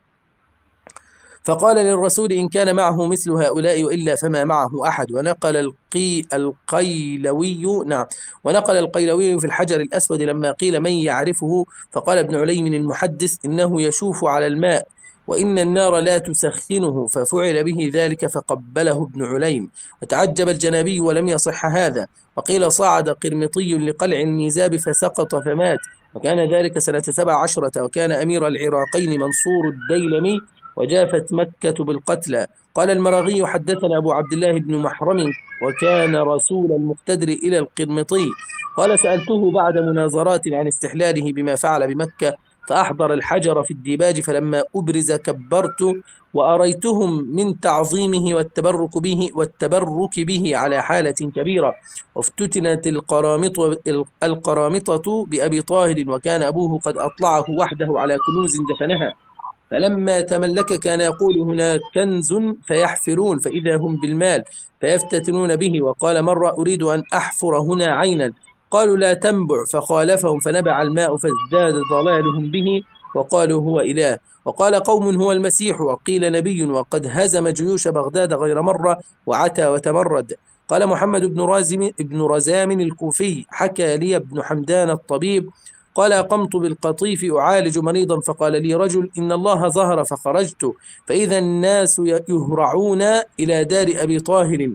فقال للرسول: إن كان معه مثل هؤلاء وإلا فما معه أحد. ونقل القي القيلوي نعم ونقل القيلوي في الحجر الأسود لما قيل: من يعرفه؟ فقال ابن عليم المحدث: إنه يشوف على الماء وإن النار لا تسخنه، ففعل به ذلك فقبله ابن عليم. وتعجب الجنابي ولم يصح هذا. وقيل: صعد قرمطي لقلع الميزاب فسقط فمات، وكان ذلك سنة سبع عشرة، وكان أمير العراقين منصور الديلمي، وجافت مكة بالقتلى. قال المراغي: حدثنا أبو عبد الله بن محرم، وكان رسول المقتدر إلى القرمطي. قال: سألته بعد مناظرات عن استحلاله بما فعل بمكة، فأحضر الحجر في الديباج، فلما أبرز كبرت، وأريتهم من تعظيمه والتبرك به والتبرك به على حالة كبيرة. وافتتنت القرامطة, القرامطة بأبي طاهر، وكان أبوه قد أطلعه وحده على كنوز دفنها، فلما تملك كان يقول: هنا كنز، فيحفرون فإذا هم بالمال فيفتتنون به. وقال مرة: أريد أن أحفر هنا عينا، قالوا: لا تنبع، فخالفهم فنبع الماء فازداد ضلالهم به، وقالوا: هو إله. وقال قوم: هو المسيح، وقيل نبي، وقد هزم جيوش بغداد غير مرة وعتى وتمرد. قال محمد بن رازم ابن رزام الكوفي: حكى لي ابن حمدان الطبيب قال: قمت بالقطيف أعالج مريضا، فقال لي رجل: إن الله ظهر، فخرجت فإذا الناس يهرعون إلى دار أبي طاهر،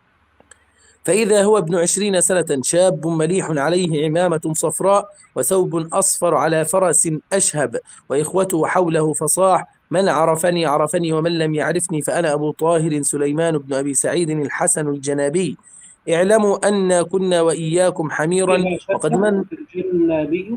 فإذا هو ابن عشرين سنة، شاب مليح عليه عمامة صفراء وثوب أصفر على فرس أشهب، وإخوته حوله، فصاح: من عرفني عرفني، ومن لم يعرفني فأنا أبو طاهر سليمان بن أبي سعيد الحسن الجنابي. اعلموا أن كنا وإياكم حميرا وقد من الجنابي.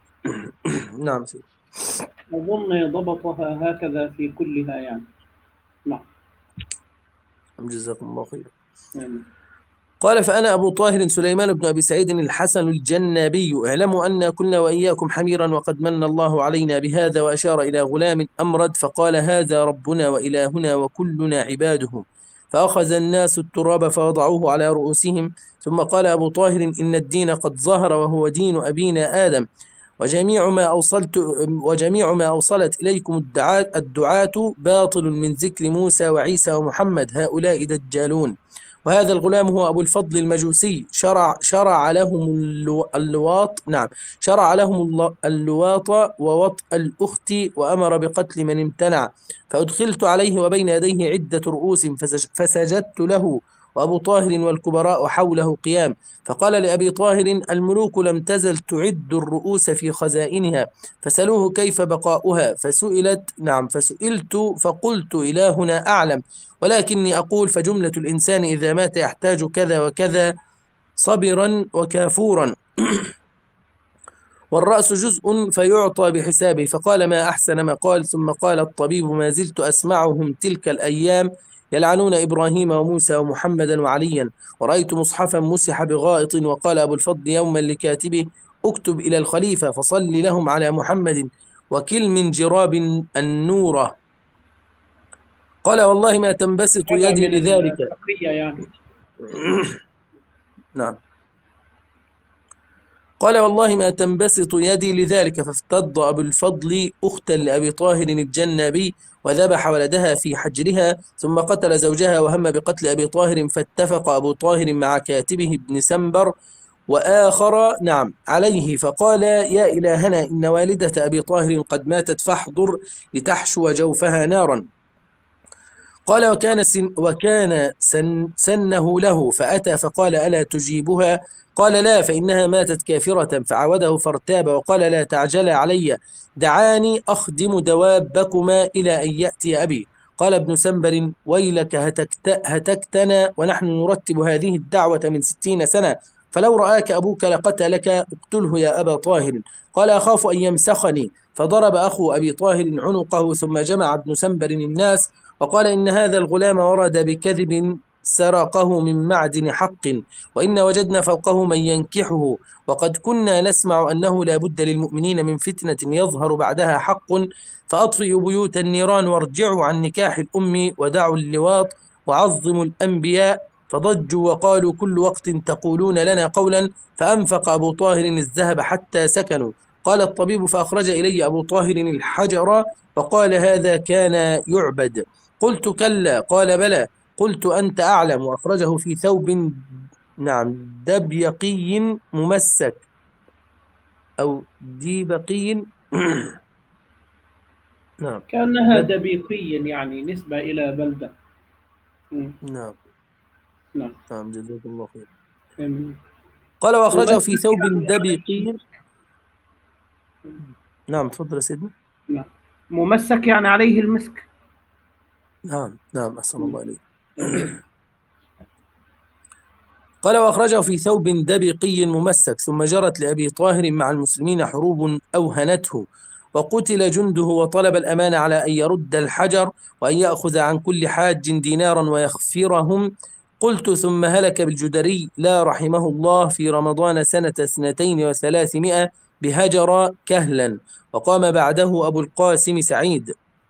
نعم سيدي. أظن ضبطها هكذا في كلها يعني. نعم. جزاكم الله خيرا. يعني. قال: فأنا أبو طاهر سليمان بن أبي سعيد الحسن الجنابي. اعلموا أن كنا وإياكم حميرا وقد من الله علينا بهذا. وأشار إلى غلام أمرد فقال: هذا ربنا وإلهنا وكلنا عباده. فأخذ الناس التراب فوضعوه على رؤوسهم. ثم قال أبو طاهر: إن الدين قد ظهر، وهو دين أبينا آدم، وجميع ما أوصلت وجميع ما أوصلت إليكم الدعاة الدعاة باطل من ذكر موسى وعيسى ومحمد، هؤلاء دجالون. وهذا الغلام هو أبو الفضل المجوسي، شرع شرع لهم اللواط نعم شرع لهم اللواط ووطء الأخت، وأمر بقتل من امتنع. فأدخلت عليه وبين يديه عدة رؤوس فسجدت له، وأبو طاهر والكبراء حوله قيام. فقال لأبي طاهر: الملوك لم تزل تعد الرؤوس في خزائنها، فسألوه كيف بقاؤها. فسئلت نعم فسئلت فقلت: إلهنا أعلم، ولكني أقول: فجملة الإنسان إذا مات يحتاج كذا وكذا، صبرا وكافورا، والرأس جزء فيعطى بحسابه. فقال: ما أحسن ما قال. ثم قال الطبيب: ما زلت أسمعهم تلك الأيام يلعنون إبراهيم وموسى ومحمدا وعليا، ورأيت مصحفا مسح بغائط. وقال أبو الفضل يوما لكاتبه: اكتب إلى الخليفة فصل لهم على محمد وكل من جراب النورة. قال: والله ما تنبسط يدي لذلك. يعني. نعم. قال: والله ما تنبسط يدي لذلك. فافتض أبو الفضل أختا لأبي طاهر الجنابي وذبح ولدها في حجرها، ثم قتل زوجها وهم بقتل أبي طاهر. فاتفق أبو طاهر مع كاتبه ابن سنبر وآخر نعم عليه، فقال: يا إلهنا، إن والدة أبي طاهر قد ماتت، فاحضر لتحشو جوفها نارا. قال: وكان, سن وكان سن سنه له، فأتى فقال: ألا تجيبها؟ قال: لا، فإنها ماتت كافرة. فعوده فارتاب وقال: لا تعجل علي، دعاني أخدم دوابكما إلى أن يأتي أبي. قال ابن سنبر: ويلك، هتكت هتكتنا ونحن نرتب هذه الدعوة من ستين سنة، فلو رآك أبوك لقتلك، اقتله يا أبا طاهر. قال أخاف أن يمسخني، فضرب أخو أبي طاهر عنقه. ثم جمع ابن سنبر الناس وقال إن هذا الغلام ورد بكذب سرقه من معدن حق، وإن وجدنا فوقه من ينكحه، وقد كنا نسمع أنه لا بد للمؤمنين من فتنة يظهر بعدها حق، فأطفئوا بيوت النيران وارجعوا عن نكاح الأم ودعوا اللواط وعظموا الأنبياء. فضجوا وقالوا كل وقت تقولون لنا قولا، فأنفق أبو طاهر الذهب حتى سكنوا. قال الطبيب فأخرج إلي أبو طاهر الحجر فقال هذا كان يعبد. قلت كلا. قال بلى. قلت أنت أعلم. وأخرجه في ثوب نعم دبيقي ممسك أو ديبقي نعم كأنها دب... دبيقي، يعني نسبة إلى بلدة. م. نعم نعم. نعم جزاك الله خير. م. قال وأخرجه في ممسك ثوب يعني دبيقي. نعم تفضل يا سيدنا. نعم. ممسك يعني عليه المسك. نعم نعم أحسن الله إليك. قال وأخرجه في ثوب دبيقي ممسك. ثم جرت لأبي طاهر مع المسلمين حروب أوهنته، وقتل جنده، وطلب الأمان على أن يرد الحجر وأن يأخذ عن كل حاج دينارا ويخفرهم. قلت ثم هلك بالجدري لا رحمه الله في رمضان سنة اثنتين وثلاثمائة بهجر كهلا، وقام بعده أبو القاسم سعيد.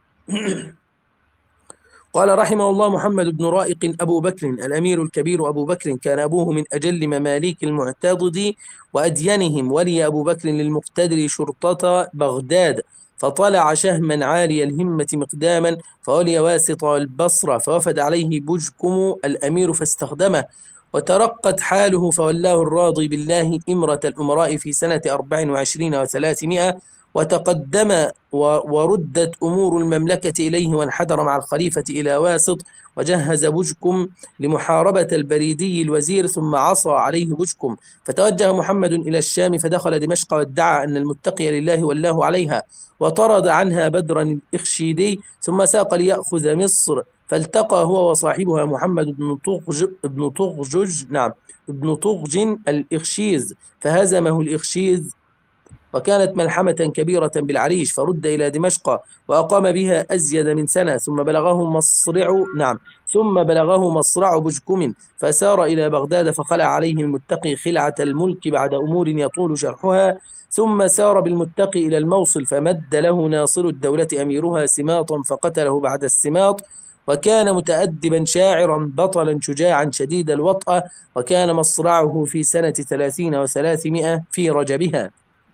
قال رحمه الله محمد بن رائق أبو بكر الأمير الكبير أبو بكر، كان أبوه من أجل مماليك المعتضد وأدينهم، ولي أبو بكر للمقتدر شرطة بغداد، فطلع شهما عالي الهمة مقداما، فولي واسط البصرة، فوفد عليه بجكم الأمير فاستخدمه، وترقت حاله فولاه الراضي بالله إمرة الأمراء في سنة أربع وعشرين وثلاثمائة، وتقدم وردت أمور المملكة إليه، وانحدر مع الخليفة إلى واسط، وجهز بجكم لمحاربة البريدي الوزير، ثم عصى عليه بجكم، فتوجه محمد إلى الشام، فدخل دمشق وادعى أن المتقي لله والله عليها، وطرد عنها بدرا الإخشيدي، ثم ساق ليأخذ مصر، فالتقى هو وصاحبها محمد بن طغج بن طغجج نعم ابن طغج الإخشيز، فهزمه الإخشيز، وكانت ملحمة كبيرة بالعريش، فرد إلى دمشق وأقام بها أزيد من سنة، ثم بلغه مصرع نعم ثم بلغه مصرع بجكم، فسار إلى بغداد، فخلع عليه المتقي خلعة الملك بعد أمور يطول شرحها، ثم سار بالمتقي إلى الموصل، فمد له ناصر الدولة أميرها سماطا، فقتله بعد السماط، وكان متأدبا شاعرا بطلا شجاعا شديد الوطأة، وكان مصرعه في سنة ثلاثين وثلاثمائة في رجبها.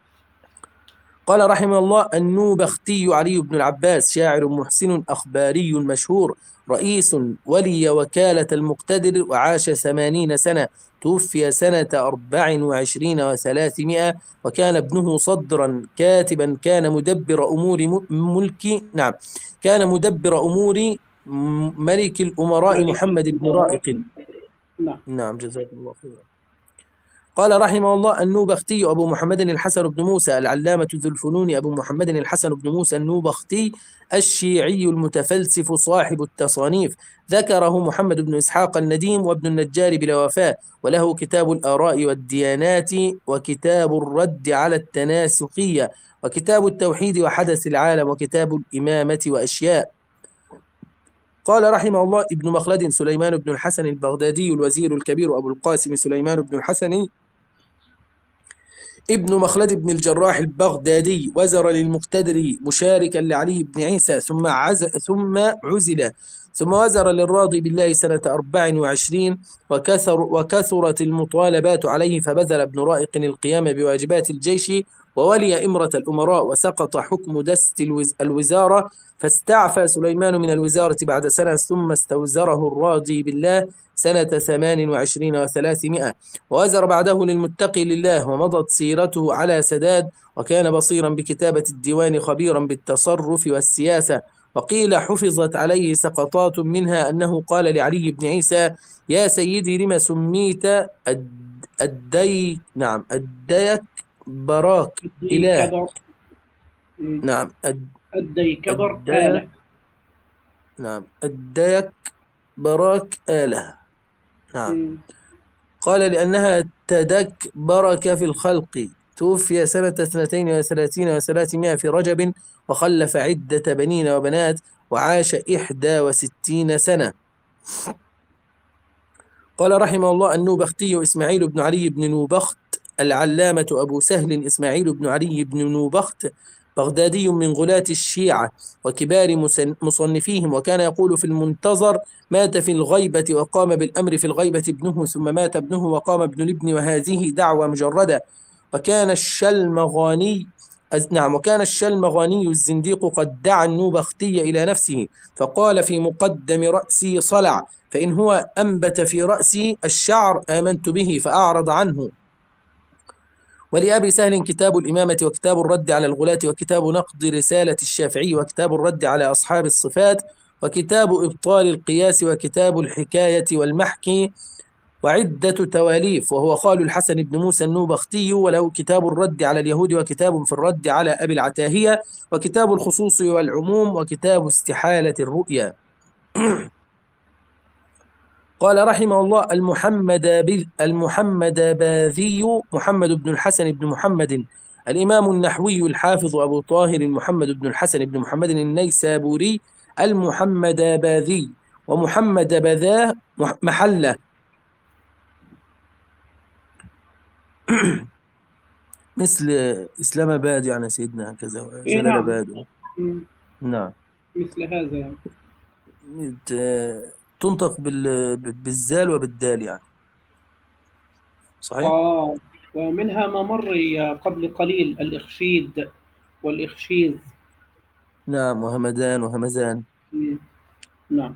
قال رحمه الله النوبختي علي بن العباس، شاعر محسن أخباري مشهور، رئيس ولي وكالة المقتدر، وعاش ثمانين سنة، توفي سنة أربع وعشرين وثلاثمائة، وكان ابنه صدرا كاتبا، كان مدبر أمور ملك نعم كان مدبر أمور ملك الأمراء محمد بن رائق. نعم. نعم جزاك الله خيرا. قال رحمه الله النوبختي أبو محمد الحسن بن موسى العلامة ذو الفنون أبو محمد الحسن بن موسى النوبختي الشيعي المتفلسف صاحب التصانيف، ذكره محمد بن إسحاق النديم وابن النجار بلا وفاء، وله كتاب الآراء والديانات، وكتاب الرد على التناسخية، وكتاب التوحيد وحدث العالم، وكتاب الإمامة وأشياء. قال رحمه الله ابن مخلد سليمان بن الحسن البغدادي الوزير الكبير أبو القاسم سليمان بن الحسن ابن مخلد بن الجراح البغدادي، وزر للمقتدر مشاركا لعلي بن عيسى، ثم عز ثم عزل، ثم وزر للراضي بالله سنة أربع وعشرين، وكثر وكثرت المطالبات عليه، فبذل ابن رائق القيام بواجبات الجيش، وولي إمرة الأمراء، وسقط حكم دست الوز الوزارة، فاستعفى سليمان من الوزارة بعد سنة، ثم استوزره الراضي بالله سنة ثمان وعشرين وثلاثمائة، ووزر بعده للمتقي لله، ومضت سيرته على سداد، وكان بصيرا بكتابة الديوان، خبيرا بالتصرف والسياسة. وقيل حفظت عليه سقطات، منها أنه قال لعلي بن عيسى يا سيدي لما سميت الدي نعم الديك براك إله نعم الديكبر آلة نعم الديك براك آلة نعم. قال لأنها تدكبرك في الخلق. توفي سنة اثنتين وثلاثين وثلاثمائة في رجب، وخلف عدة بنين وبنات، وعاش إحدى وستين سنة. قال رحمه الله النوبختي إسماعيل بن علي بن نوبخت العلامة أبو سهل إسماعيل بن علي بن نوبخت بغدادي من غلاة الشيعة وكبار مصنفيهم، وكان يقول في المنتظر: مات في الغيبة وقام بالأمر في الغيبة ابنه، ثم مات ابنه وقام ابن الابن، وهذه دعوة مجردة. وكان الشلمغاني نعم وكان الشلمغاني الزنديق قد دعا النوبختي إلى نفسه، فقال في مقدم رأسي صلع، فإن هو أنبت في رأسي الشعر آمنت به، فأعرض عنه. ولأبي سهل كتاب الإمامة، وكتاب الرد على الغلاة، وكتاب نقد رسالة الشافعي، وكتاب الرد على أصحاب الصفات، وكتاب إبطال القياس، وكتاب الحكاية والمحكي، وعدة تواليف. وهو خال الحسن بن موسى النوبختي، وله كتاب الرد على اليهود، وكتاب في الرد على أبي العتاهية، وكتاب الخصوص والعموم، وكتاب استحالة الرؤيا. قال رحمه الله المحمد المحمد باذي محمد بن الحسن بن محمد الإمام النحوي الحافظ أبو طاهر محمد بن الحسن بن محمد النيسابوري المحمد باذي، ومحمد بذاه محلة مثل إسلام آباد يعني سيدنا كذا إيه جلال نعم. آباد. مم. نعم مثل هذا يعني. ت- تنطق بال- بالزال وبالدال يعني. صحيح؟ آه ومنها ما مر قبل قليل الإخشيد والإخشيذ. نعم، وهمدان وهمزان. مم. نعم.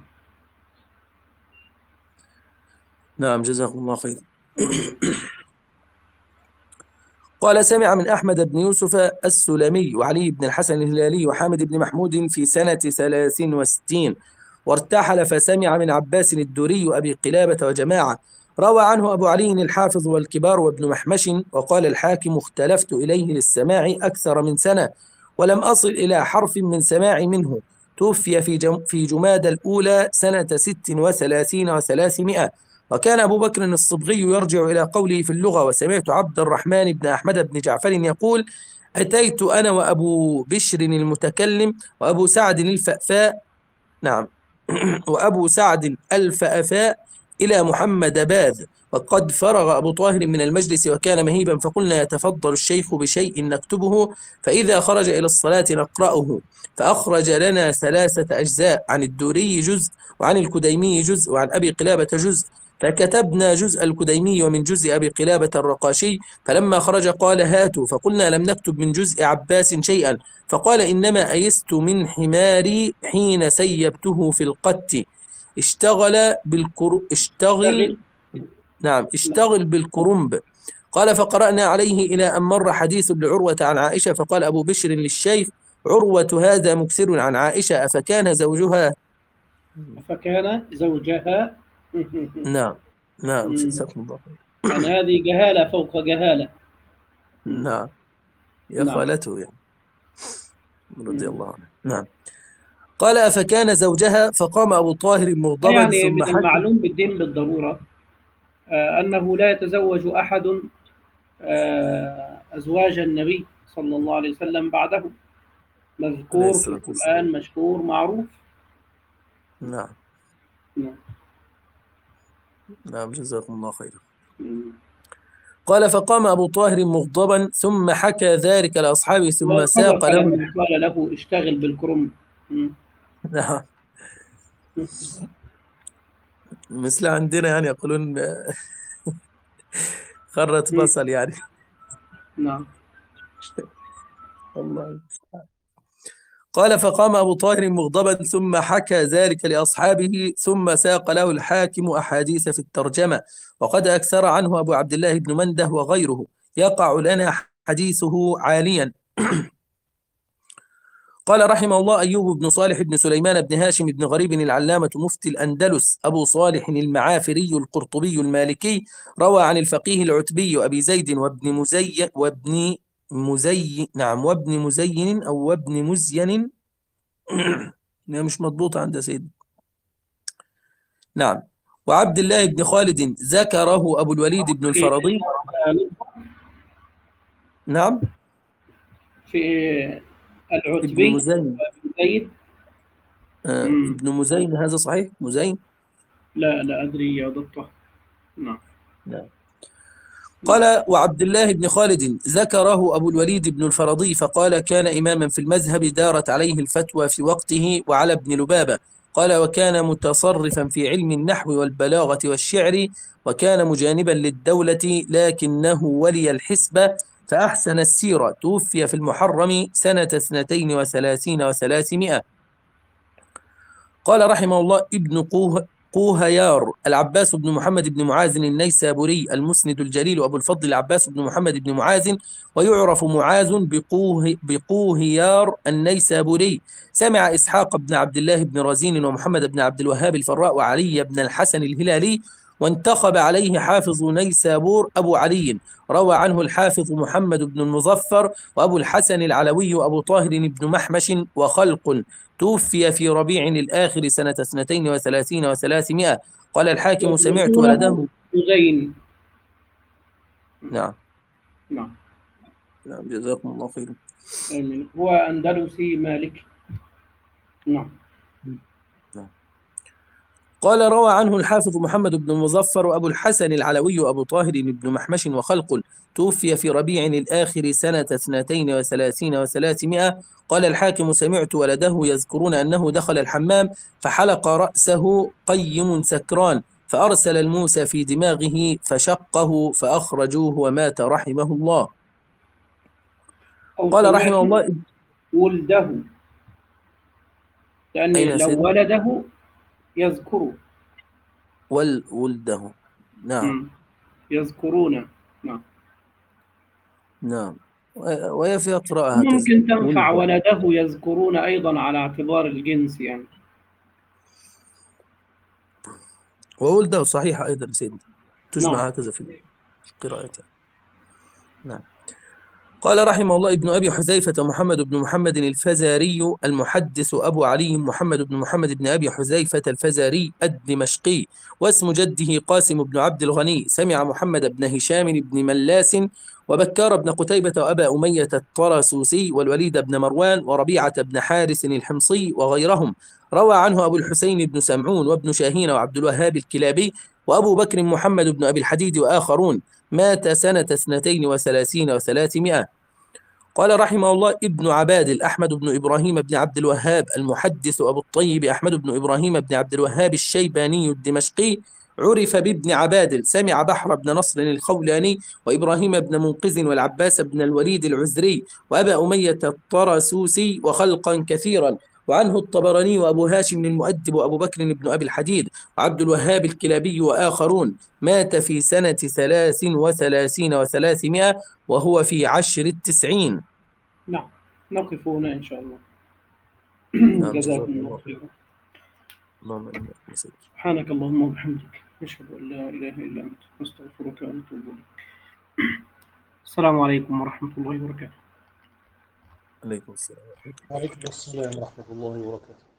نعم جزاكم الله خير. قال سمع من أحمد بن يوسف السلمي وعلي بن الحسن الهلالي وحامد بن محمود في سنة ثلاث وستين، وارتحل فسمع من عباس الدوري وأبي قلابة وجماعة. روى عنه أبو علي الحافظ والكبار وابن محمش. وقال الحاكم اختلفت إليه للسماع أكثر من سنة، ولم أصل إلى حرف من سماع منه. توفي في جم في جماد الأولى سنة ست وثلاثين وثلاثمائة. وكان أبو بكر الصبغي يرجع إلى قوله في اللغة. وسمعت عبد الرحمن بن أحمد بن جعفر يقول: أتيت أنا وأبو بشر المتكلم وأبو سعد الفأفاء نعم وأبو سعد الفأفاء إلى محمد باذ، وقد فرغ أبو طاهر من المجلس وكان مهيبا، فقلنا: يتفضل الشيخ بشيء نكتبه، فإذا خرج إلى الصلاة نقرأه. فأخرج لنا ثلاثة أجزاء: عن الدوري جزء، وعن الكديمي جزء، وعن أبي قلابة جزء. فكتبنا جزء الكديمي ومن جزء أبي قلابة الرقاشي. فلما خرج قال: هاتوا. فقلنا: لم نكتب من جزء عباس شيئا. فقال: إنما أيست من حماري حين سيبته في القت. اشتغل بالكر... اشتغل نعم اشتغل بالكرنب. قال: فقرأنا عليه إلى أن مر حديث لعروة عن عائشة، فقال أبو بشر للشيخ: عروة هذا مكثر عن عائشة، أفكان زوجها فكان زوجها. نعم نعم جزاكم الله خير. يعني هذه جهالة فوق جهالة. نعم يا نعم. خالته يعني رضي الله عنه. نعم. قال: أفكان زوجها؟ فقام أبو طاهر مغضبا يعني ثم من حكى. المعلوم بالدين بالضرورة آه أنه لا يتزوج أحد آه أزواج النبي صلى الله عليه وسلم بعده، مذكور في القرآن، مشهور معروف. نعم نعم. نعم جزاكم الله خيرا. مم. قال: فقام أبو طاهر مغضبا ثم حكى ذلك لأصحابه ثم ساق له. قال له: اشتغل بالكرنب. نعم مثل عندنا يعني يقولون خرت بصل يعني. نعم. الله. قال: فقام أبو طاهر مغضبا ثم حكى ذلك لأصحابه ثم ساق له الحاكم أحاديث في الترجمة، وقد أكثر عنه أبو عبد الله بن منده وغيره، يقع لنا حديثه عاليا. قال رحمه الله أيوب بن صالح بن سليمان بن هاشم بن غريب العلامة مفتي الأندلس أبو صالح المعافري القرطبي المالكي، روى عن الفقيه العتبي أبي زيد وابن مزي وابن مزي نعم وابن مزين أو وابن مزين مش مضبوط عند سيد. نعم. وعبد الله بن خالد ذكره أبو الوليد بن الفرضي. نعم. في ابن العتبي مزين. زيد. آه مم. ابن مزين، هذا صحيح؟ مزين؟ لا لا أدري يا دكتور. نعم. نعم. قال وعبد الله بن خالد ذكره أبو الوليد بن الفرضي فقال كان إماما في المذهب دارت عليه الفتوى في وقته وعلى ابن لبابة. قال وكان متصرفا في علم النحو والبلاغة والشعر وكان مجانبا للدولة لكنه ولي الحسبة فأحسن السيرة. توفي في المحرم سنة اثنتين وثلاثين وثلاثمائة. قال رحمه الله ابن قوه قوهيار العباس بن محمد بن معاذ النيسابوري المسند الجليل أبو الفضل العباس بن محمد بن معاذ ويعرف معاذ بقوه بقوهيار النيسابوري. سمع إسحاق بن عبد الله بن رزين ومحمد بن عبد الوهاب الفراء وعلي بن الحسن الهلالي وانتخب عليه حافظ نيسابور أبو علي. روى عنه الحافظ محمد بن المظفر وأبو الحسن العلوي وأبو طاهر بن محمش وخلق. توفي في ربيع الآخر سنة اثنتين وثلاثين وثلاثمائة. قال الحاكم سمعت ولده مزين. نعم نعم. نعم جزاكم الله خيرا. آمين. هو أندلسي مالكي. نعم. نعم. قال روى عنه الحافظ محمد بن المظفر وأبو الحسن العلوي وأبو طاهر بن محمش وخلق. توفي في ربيع الآخر سنة اثنتين وثلاثين وثلاثمائة. قال الحاكم سمعت ولده يذكرون أنه دخل الحمام فحلق رأسه قيم سكران فأرسل الموسى في دماغه فشقه فأخرجوه ومات رحمه الله. قال رحمه الله ولده، لأن أين لو سيد؟ ولده يذكر ول ولده. نعم. مم. يذكرون. نعم. نعم. وهي فيها قراءة هكذا. ممكن تنفع ولده. ولده يذكرون أيضا على اعتبار الجنس يعني. وولده صحيح أيضا سيدنا، تجمع نعم. هكذا في القراءة. نعم. قال رحمه الله ابن أبي حذيفة محمد بن محمد الفزاري المحدث أبو علي محمد بن محمد بن أبي حذيفة الفزاري الدمشقي واسم جده قاسم بن عبد الغني. سمع محمد بن هشام بن ملاس وبكار بن قتيبة وأبا أمية الطرسوسي والوليد بن مروان وربيعة بن حارس الحمصي وغيرهم. روى عنه أبو الحسين بن سمعون وابن شاهين وعبد الوهاب الكلابي وأبو بكر محمد بن أبي الحديد وآخرون. مات سنة اثنتين وثلاثين وثلاثمائة. قال رحمه الله ابن عبادل أحمد بن إبراهيم بن عبد الوهاب المحدث أبو الطيب أحمد بن إبراهيم بن عبد الوهاب الشيباني الدمشقي عرف بابن عبادل. سمع بحر بن نصر الخولاني وإبراهيم بن منقذ والعباس بن الوليد العزري وأبا أمية الطرسوسي وخلقا كثيرا. وعنه الطبراني وأبو هاشم المؤدب وأبو بكر بن أبي الحديد وعبد الوهاب الكلابي وآخرون. مات في سنة ثلاث وثلاثين وثلاثمائة وهو في عشر التسعين. نعم. نقف هنا إن شاء الله. نعم. جزاكم الله خيرا. سبحانك اللهم وبحمدك نشهد أن لا إله إلا أنت نستغفرك ونتوب إليك. السلام عليكم ورحمة الله وبركاته. عليكم السلام. وعليكم السلام ورحمة الله وبركاته.